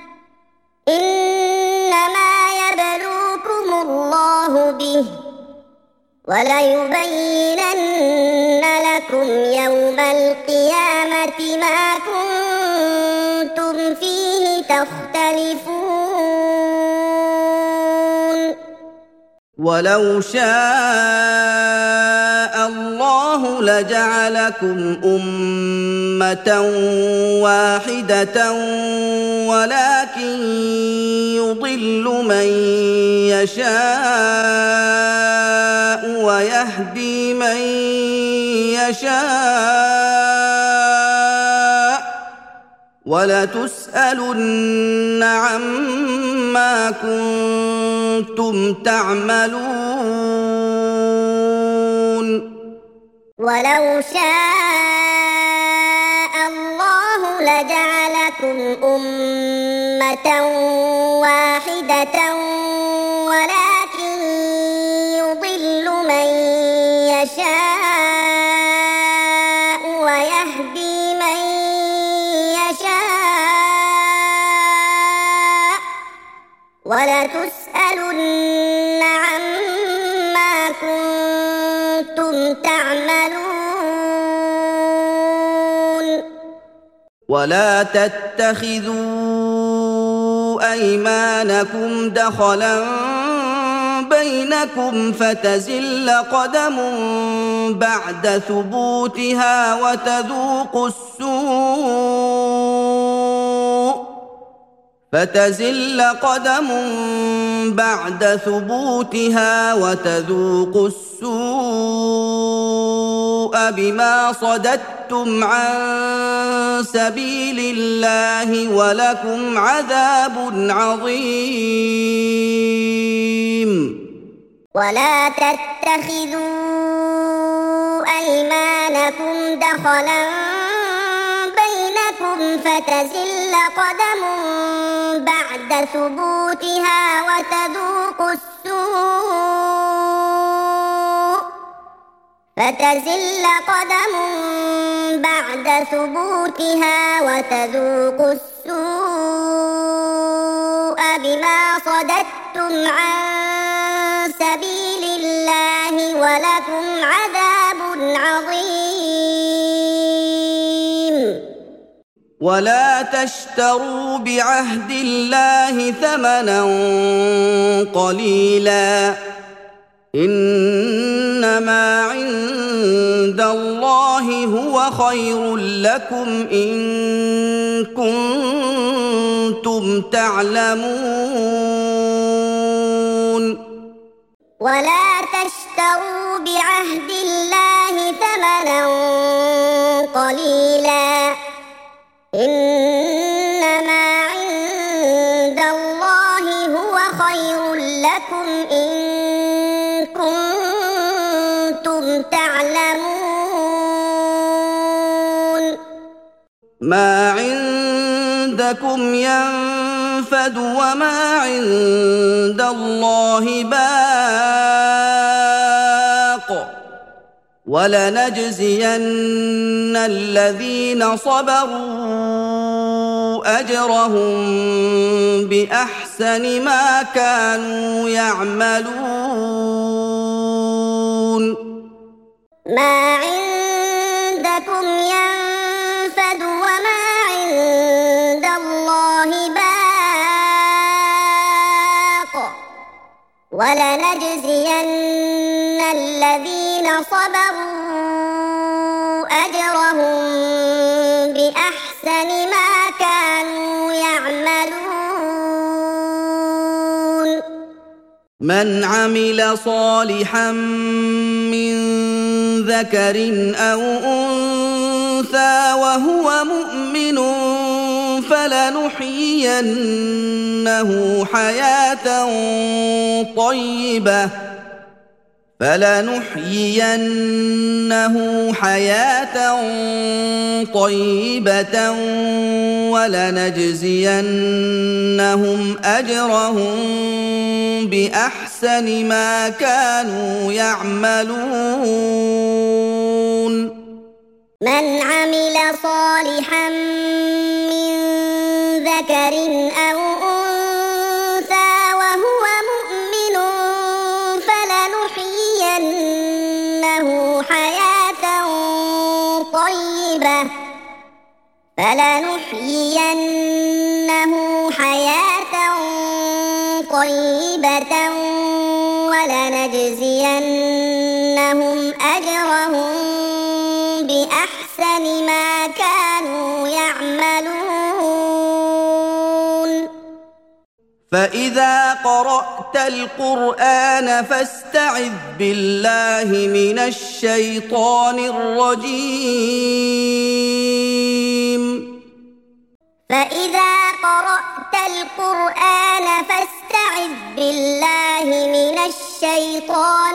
إنما يبلوكم الله به وليبينن لكم يوم القيامة ما كنتم فيه تختلفون ولو شاء الله لجعلكم أمة واحدة ولكن يضل من يشاء ويهدي من يشاء ولتسألن عما كنتم تعملون ولو شاء الله لجعلكم أمة واحدة ولكن يضل من يشاء ويهدي من يشاء ولتسألن عما كنتم تعملون ولا تتخذوا أيمانكم دخلا بينكم فتزل قدم بعد ثبوتها وتذوقوا السوء فتزل قدم بعد ثبوتها وتذوقوا السوء بما صددتم عن سبيل الله ولكم عذاب عظيم ولا تتخذوا أيمانكم دخلا بينكم فتزل قدم بعد ثبوتها وتذوقوا السوء فتزل قدم بعد ثبوتها وتذوقوا السوء بما صددتم عن سبيل الله ولكم عذاب عظيم ولا تشتروا بعهد الله ثمنا قليلا إنما عند الله هو خير لكم إن كنتم تعلمون ولا تشتروا بعهد الله ثمنا قليلا إنما عند الله هو خير لكم إن كنتم تعلمون ما عندكم ينفد وما عند الله باق ولنجزين الذين صبروا أجرهم بأحسن ما كانوا يعملون ما عندكم ينفد وما عند الله باق ولنجزين الذين صبروا أجرهم بأحسن ما كانوا يعملون من عمل صالحا من ذكر أو أنثى وهو مؤمن فلنحيينه حياة طيبة فلنحيينه حياة طيبة ولنجزينهم أجرهم بأحسن ما كانوا يعملون من عمل صالحا من ذكر أو أنثى وهو مؤمن فلنحيينه حياة طيبة فلنحيينه حياة طيبة ولنجزينهم أجرهم بأحسن ما كانوا يعملون فإذا قرأت القرآن فاستعذ بالله من الشيطان الرجيم فإذا قرأت القرآن فاستعذ بالله من الشيطان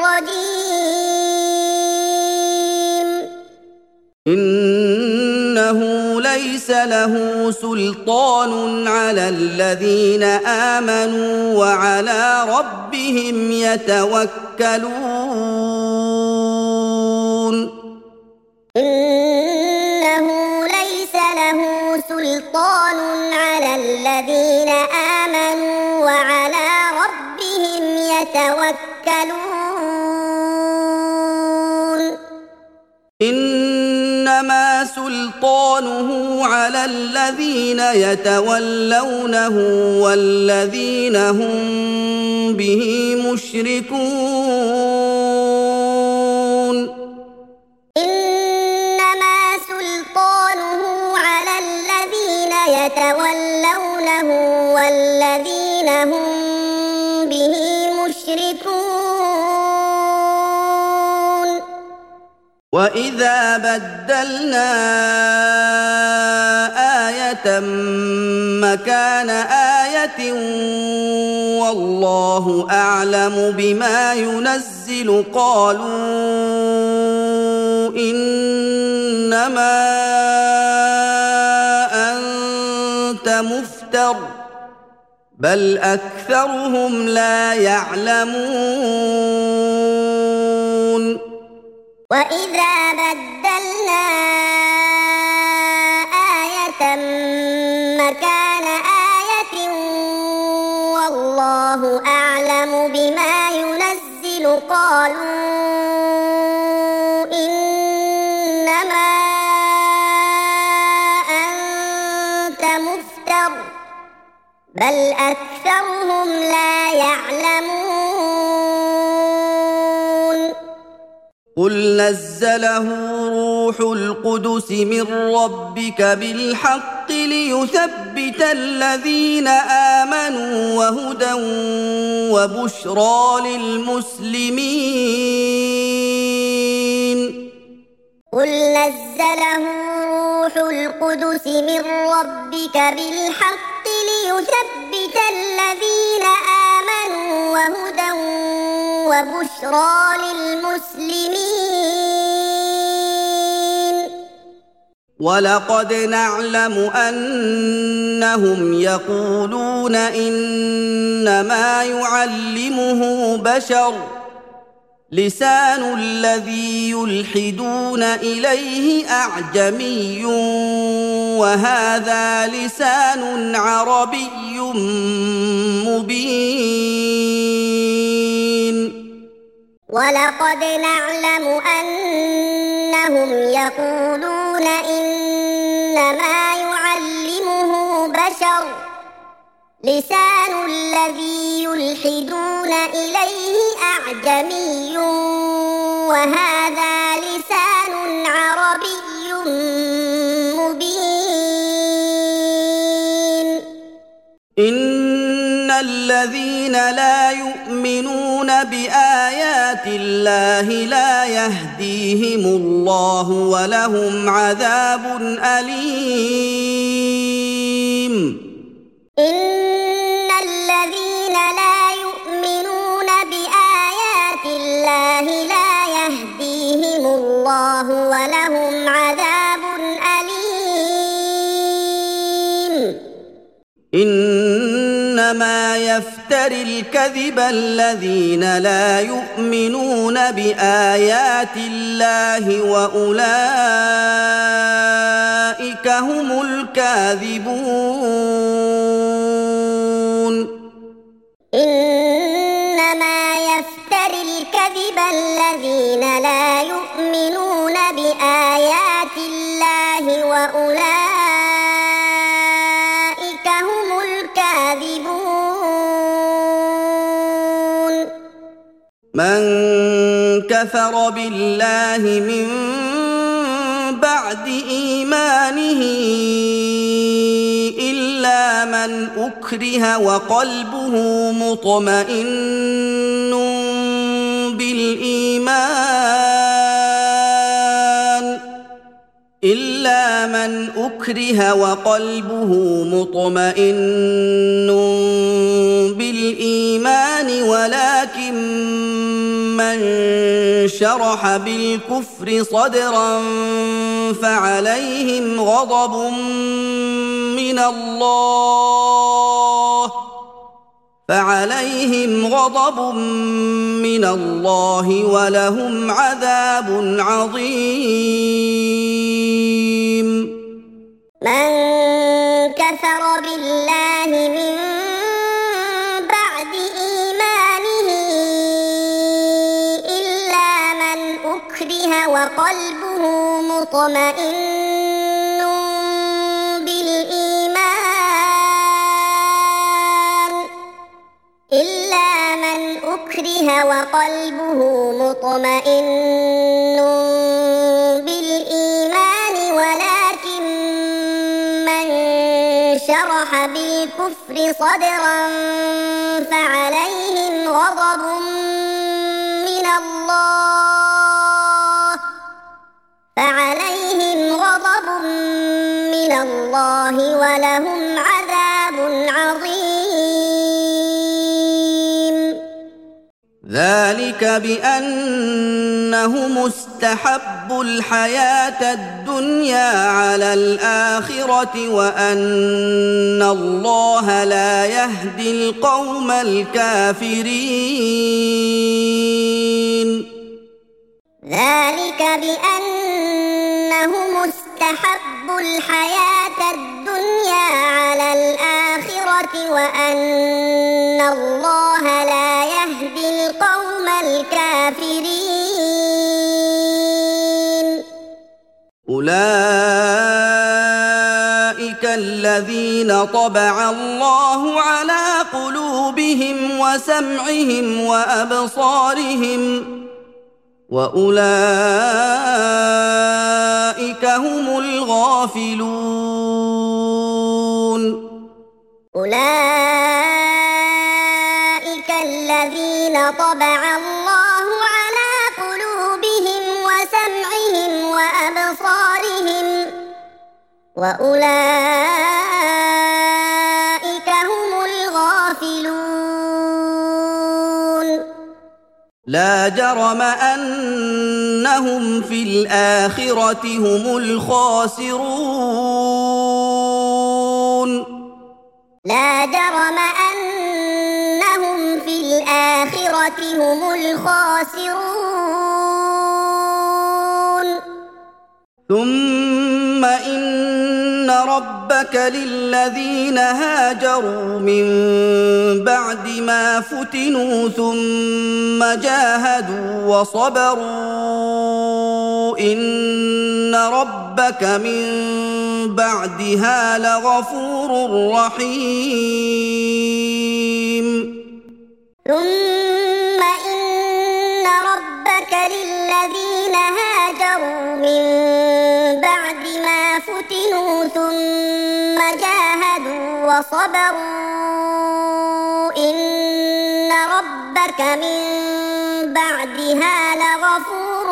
الرجيم إنه ليس له سلطان على الذين آمنوا وعلى ربهم يتوكلون إنه ليس له سلطان على الذين آمنوا وعلى ربهم يتوكلون إنما سلطانه على الذين يتولونه والذين هم به مشركون إنما سلطانه على الذين يتولونه والذين هم به مشركون وإذا بدلنا آية مكان آية والله أعلم بما ينزل قالوا إنما أنت مفتر بل أكثرهم لا يعلمون وإذا بدلنا آية مكان آية والله أعلم بما ينزل قالوا إنما أنت مفتر بل أكثرهم لا يعلمون قل نزله روح القدس من ربك بالحق ليثبت الذين آمنوا وهدى وبشرى للمسلمين قل نزله روح القدس من ربك بالحق ليثبت الذين آمنوا وهدى وبشرى للمسلمين ولقد نعلم أنهم يقولون إنما يعلمه بشر لسان الذي يلحدون إليه أعجمي وهذا لسان عربي مبين ولقد نعلم أنهم يقولون إنما يعلمه بشر لسان الذي يلحدون إليه أعجمي وهذا لسان عربي مبين إن الذين لا يؤمنون بآيات الله لا يهديهم الله ولهم عذاب أليم إن الذين لا يؤمنون بآيات الله الله ولهم عذاب أليم إنما يفتري الكذب الذين لا يؤمنون بآيات الله وأولئك هم الكاذبون إنما يفتري الكذب الذين لا يؤمنون بآيات الله وأولئك هم الكاذبون من كفر بالله من بعد إيمانه إلا من أكره وقلبه مطمئن بالإيمان إلا من أكره وقلبه مطمئن بالإيمان ولكن من شرح بالكفر صدرا فعليهم غضب من الله فعليهم غضب من الله ولهم عذاب عظيم من كفر بالله من بعد إيمانه إلا من أكره وقلبه مطمئن بالإيمان إلا من أكره وقلبه مطمئن بالإيمان ولكن من شرح بالكفر صدرا فعليهم غضب من الله فعليهم غضب من الله ولهم عذاب عظيم ذلك بأنهم استحبوا الحياة الدنيا على الآخرة وأن الله لا يهدي القوم الكافرين ذلك بأنهم استحبوا الحياة الدنيا على الآخرة وأن الله لا يهدي القوم الكافرين أولئك الذين طبع الله على قلوبهم وسمعهم وأبصارهم وأولئك هم الغافلون أولئك الذين طبع الله على قلوبهم وسمعهم وأبصارهم وأولئك هم الغافلون لا جرم أنهم في الآخرة هم الخاسرون لا جرم أنهم في الآخرة هم الخاسرون ثم إن ربك للذين هاجروا من بعد ما فتنوا ثم جاهدوا وصبروا إن ربك من بعدها لغفور رحيم ثم إن ربك للذين هاجروا من بعد ما فتنوا ثم جاهدوا وصبروا إن ربك من بعدها لغفور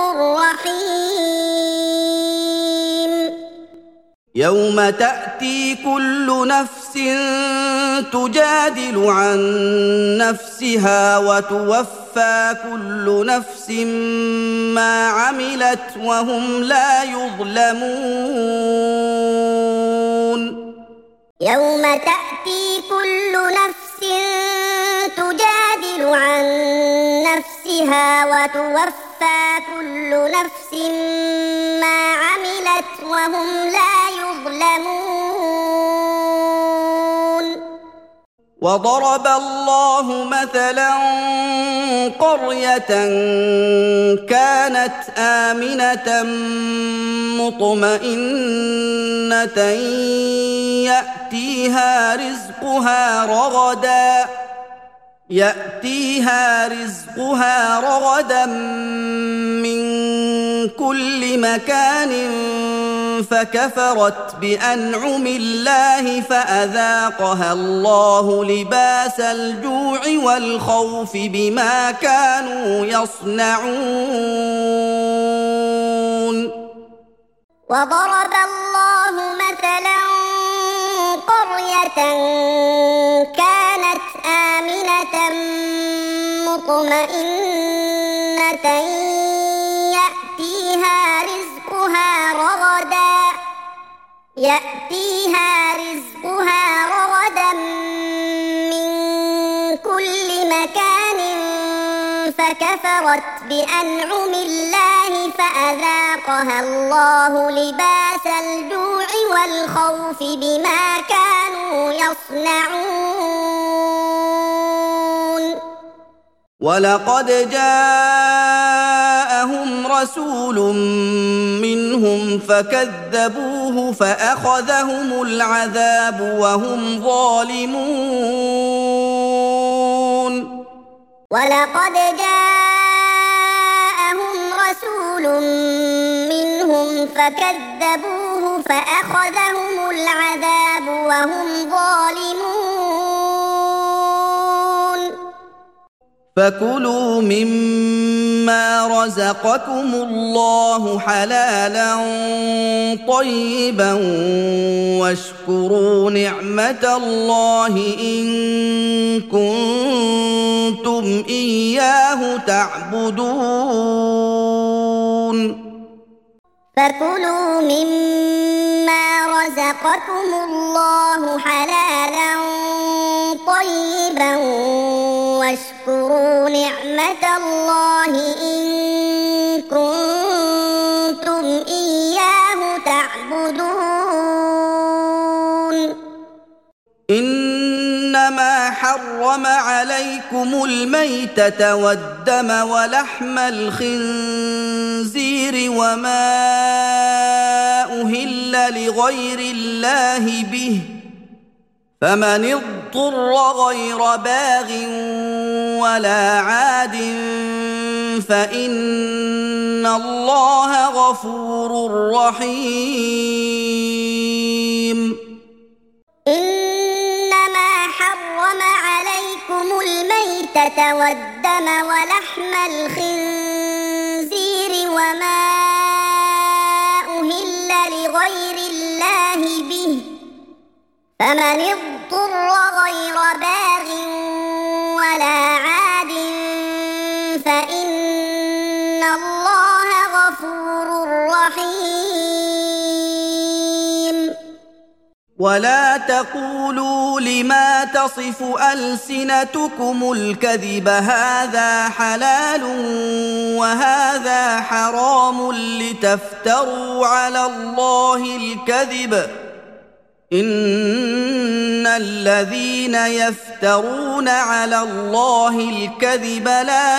رحيم يوم تأتي كل نفس تجادل عن نفسها وتوفى وتوفى كل نفس ما عملت وهم لا يظلمون يوم تأتي كل نفس تجادل عن نفسها وتوفى كل نفس ما عملت وهم لا يظلمون وضرب الله مثلا قرية كانت آمنة مطمئنة يأتيها رزقها رغدا يأتيها رزقها رغدا من كل مكان فكفرت بأنعم الله فأذاقها الله لباس الجوع والخوف بما كانوا يصنعون وضرب الله مثلا قرية كانت آمنة مطمئنة يأتيها رزقها رغدا يأتيها رزقها رغدا من كل مكان فكفرت بأنعم الله فأذاقها الله لباس الجوع والخوف بما كانوا يصنعون ولقد جاءهم رسول منهم فكذبوه فأخذهم العذاب وهم ظالمون ولقد جاءهم رسول منهم فكذبوه فأخذهم العذاب وهم ظالمون فكلوا مما رزقكم الله حلالا طيبا واشكروا نعمة الله إن كنتم إياه تعبدون فكلوا مما رزقكم الله حلالا طيبا واشكروا نعمة الله إن كنتم إياه تعبدون إنما حرم عليكم الميتة والدم ولحم الخنزير وما أهل لغير الله به فمن اضطر غير باغ ولا عاد فإن الله غفور رحيم إنما حرم عليكم الميتة والدم ولحم الخنزير وما أهل لغير الله به فمن اضطر غير باغ ولا عاد فإن الله غفور رحيم ولا تقولوا لما تصف ألسنتكم الكذب هذا حلال وهذا حرام لتفتروا على الله الكذب إن الذين يفترون على الله الكذب لا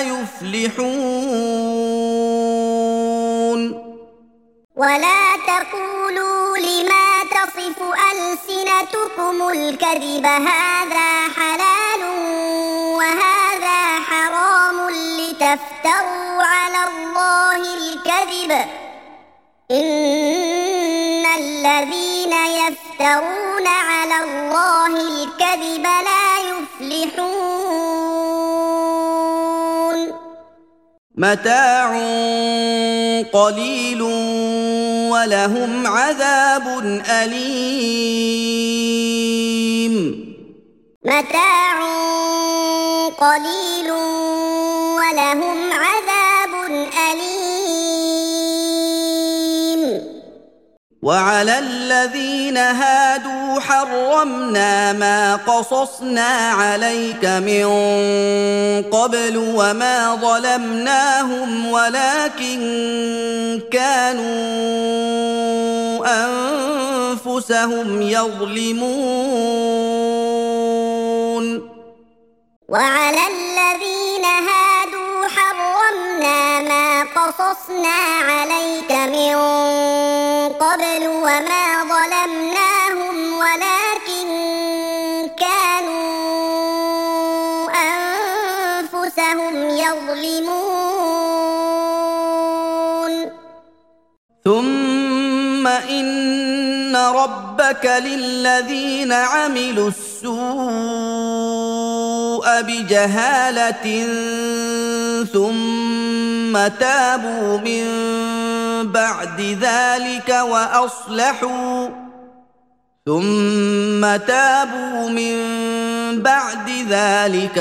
يفلحون ولا تقولوا لما تصف ألسنتكم الكذب هذا حلال وهذا حرام لتفتروا على الله الكذب إن الذين يفترون على الله الكذب لا يفلحون متاع قليل ولهم عذاب أليم متاع قليل ولهم عذاب أليم. وعلى الذين هادوا حرمنا ما قصصنا عليك من قبل وما ظلمناهم ولكن كانوا أنفسهم يظلمون. وعلى الذين هادوا حرمنا ما قصصنا عليك من قبل وما ظلمناهم ولكن كانوا أنفسهم يظلمون. ثم إن ربك للذين عملوا السوء بجهالة ثم تابوا من بعد ذلك وأصلحوا ثم تابوا من بعد ذلك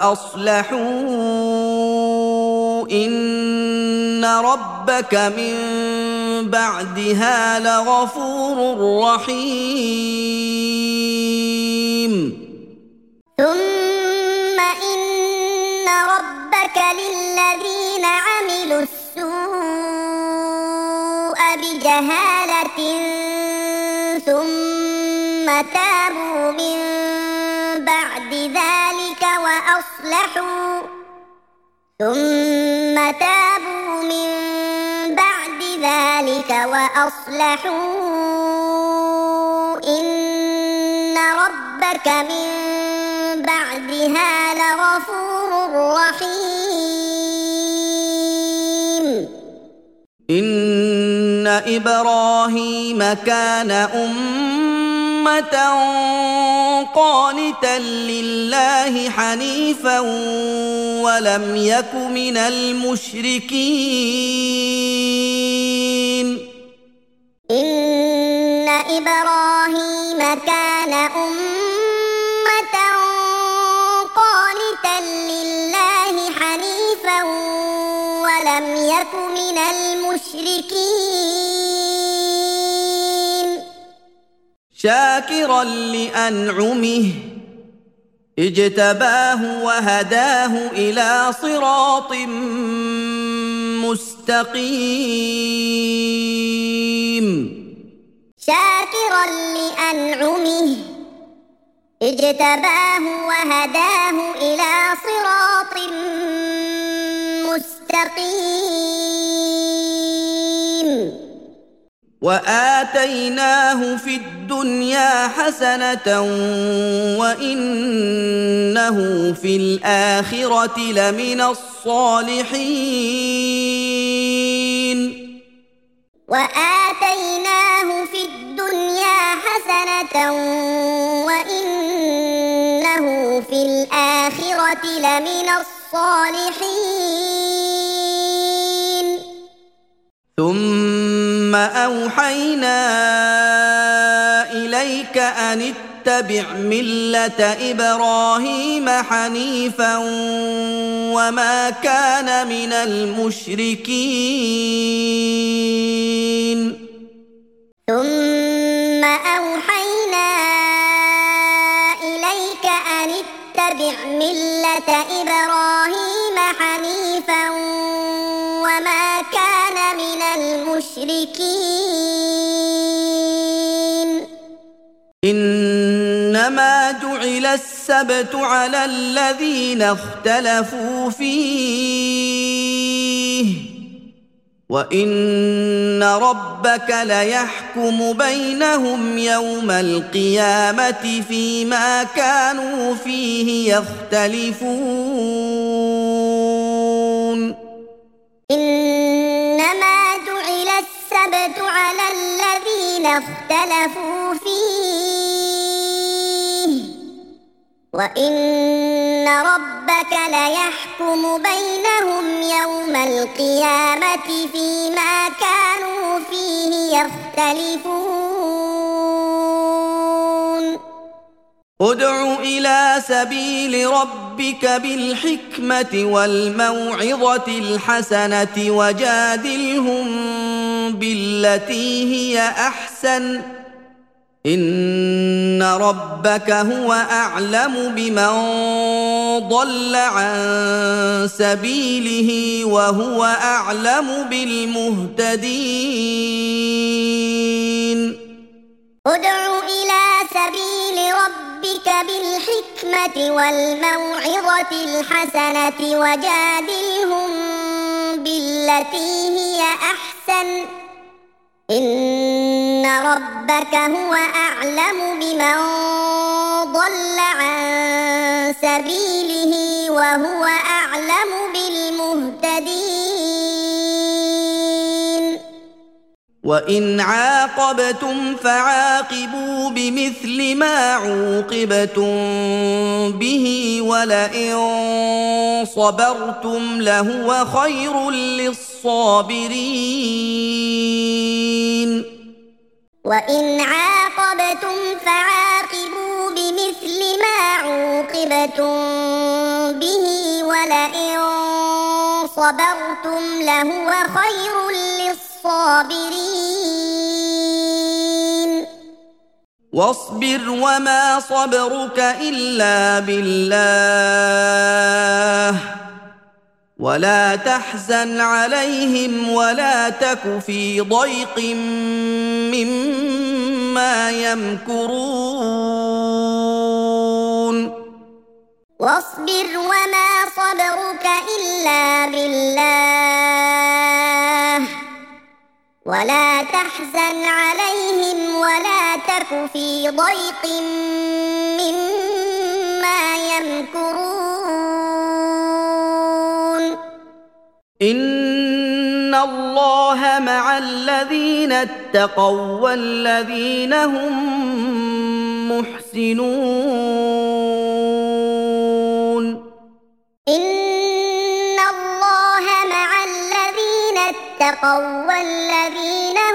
وأصلحوا إن ربك من بعدها لغفور رحيم. ثم إن ربك للذين عملوا السوء بجهالة ثم تابوا من بعد ذلك وأصلحوا ثم تابوا من بعد ذلك وأصلحوا إن ربك من بعدها لغفور رحيم. إن إبراهيم كان أمة قانتا لله حنيفا ولم يك من المشركين. إن إبراهيم كان أمة قانتا لله حنيفا ولم يك من المشركين. شاكرا لأنعمه اجتباه وهداه إلى صراط مستقيم. شاكرا لأنعمه اجتباه وهداه إلى صراط مستقيم. وآتيناه في الدنيا حسنة وإنه في الآخرة لمن الصالحين. وآتيناه في الدنيا حسنة وإنه في الآخرة لمن الصالحين. ثم أوحينا إليك أن اتبع ملة إبراهيم حنيفا وما كان من المشركين. ثم أوحينا إليك أن اتبع ملة إبراهيم حنيفا وما كان من المشركين. إنما جعل السبت على الذين اختلفوا فيه وإن ربك ليحكم بينهم يوم القيامة فيما كانوا فيه يختلفون. إنما جعل السبت على الذين اختلفوا فيه وإن ربك ليحكم بينهم يوم القيامة فيما كانوا فيه يختلفون. ادع إلى سبيل ربك بالحكمة والموعظة الحسنة وجادلهم بالتي هي أحسن إن ربك هو أعلم بمن ضل عن سبيله وهو أعلم بالمهتدين ادع إلى سبيل ربك بالحكمة والموعظة الحسنة وجادلهم بالتي هي أحسن إن ربك هو أعلم بمن ضل عن سبيله وهو أعلم بالمهتدين وإن عاقبتم فعاقبوا بمثل ما عوقبتم به ولئن صبرتم لهو خير للصابرين وإن عاقبتم فعاقبوا بمثل ما عوقبتم به ولئن صبرتم لهو خير للصابرين واصبر وما صبرك إلا بالله ولا تحزن عليهم ولا تك في ضيق مما يمكرون واصبر وما صبرك إلا بالله ولا تحزن عليهم ولا تك في ضيق مما يمكرون إن الله مع الذين اتقوا والذين هم محسنون إن الله مع الذين اتقوا والذين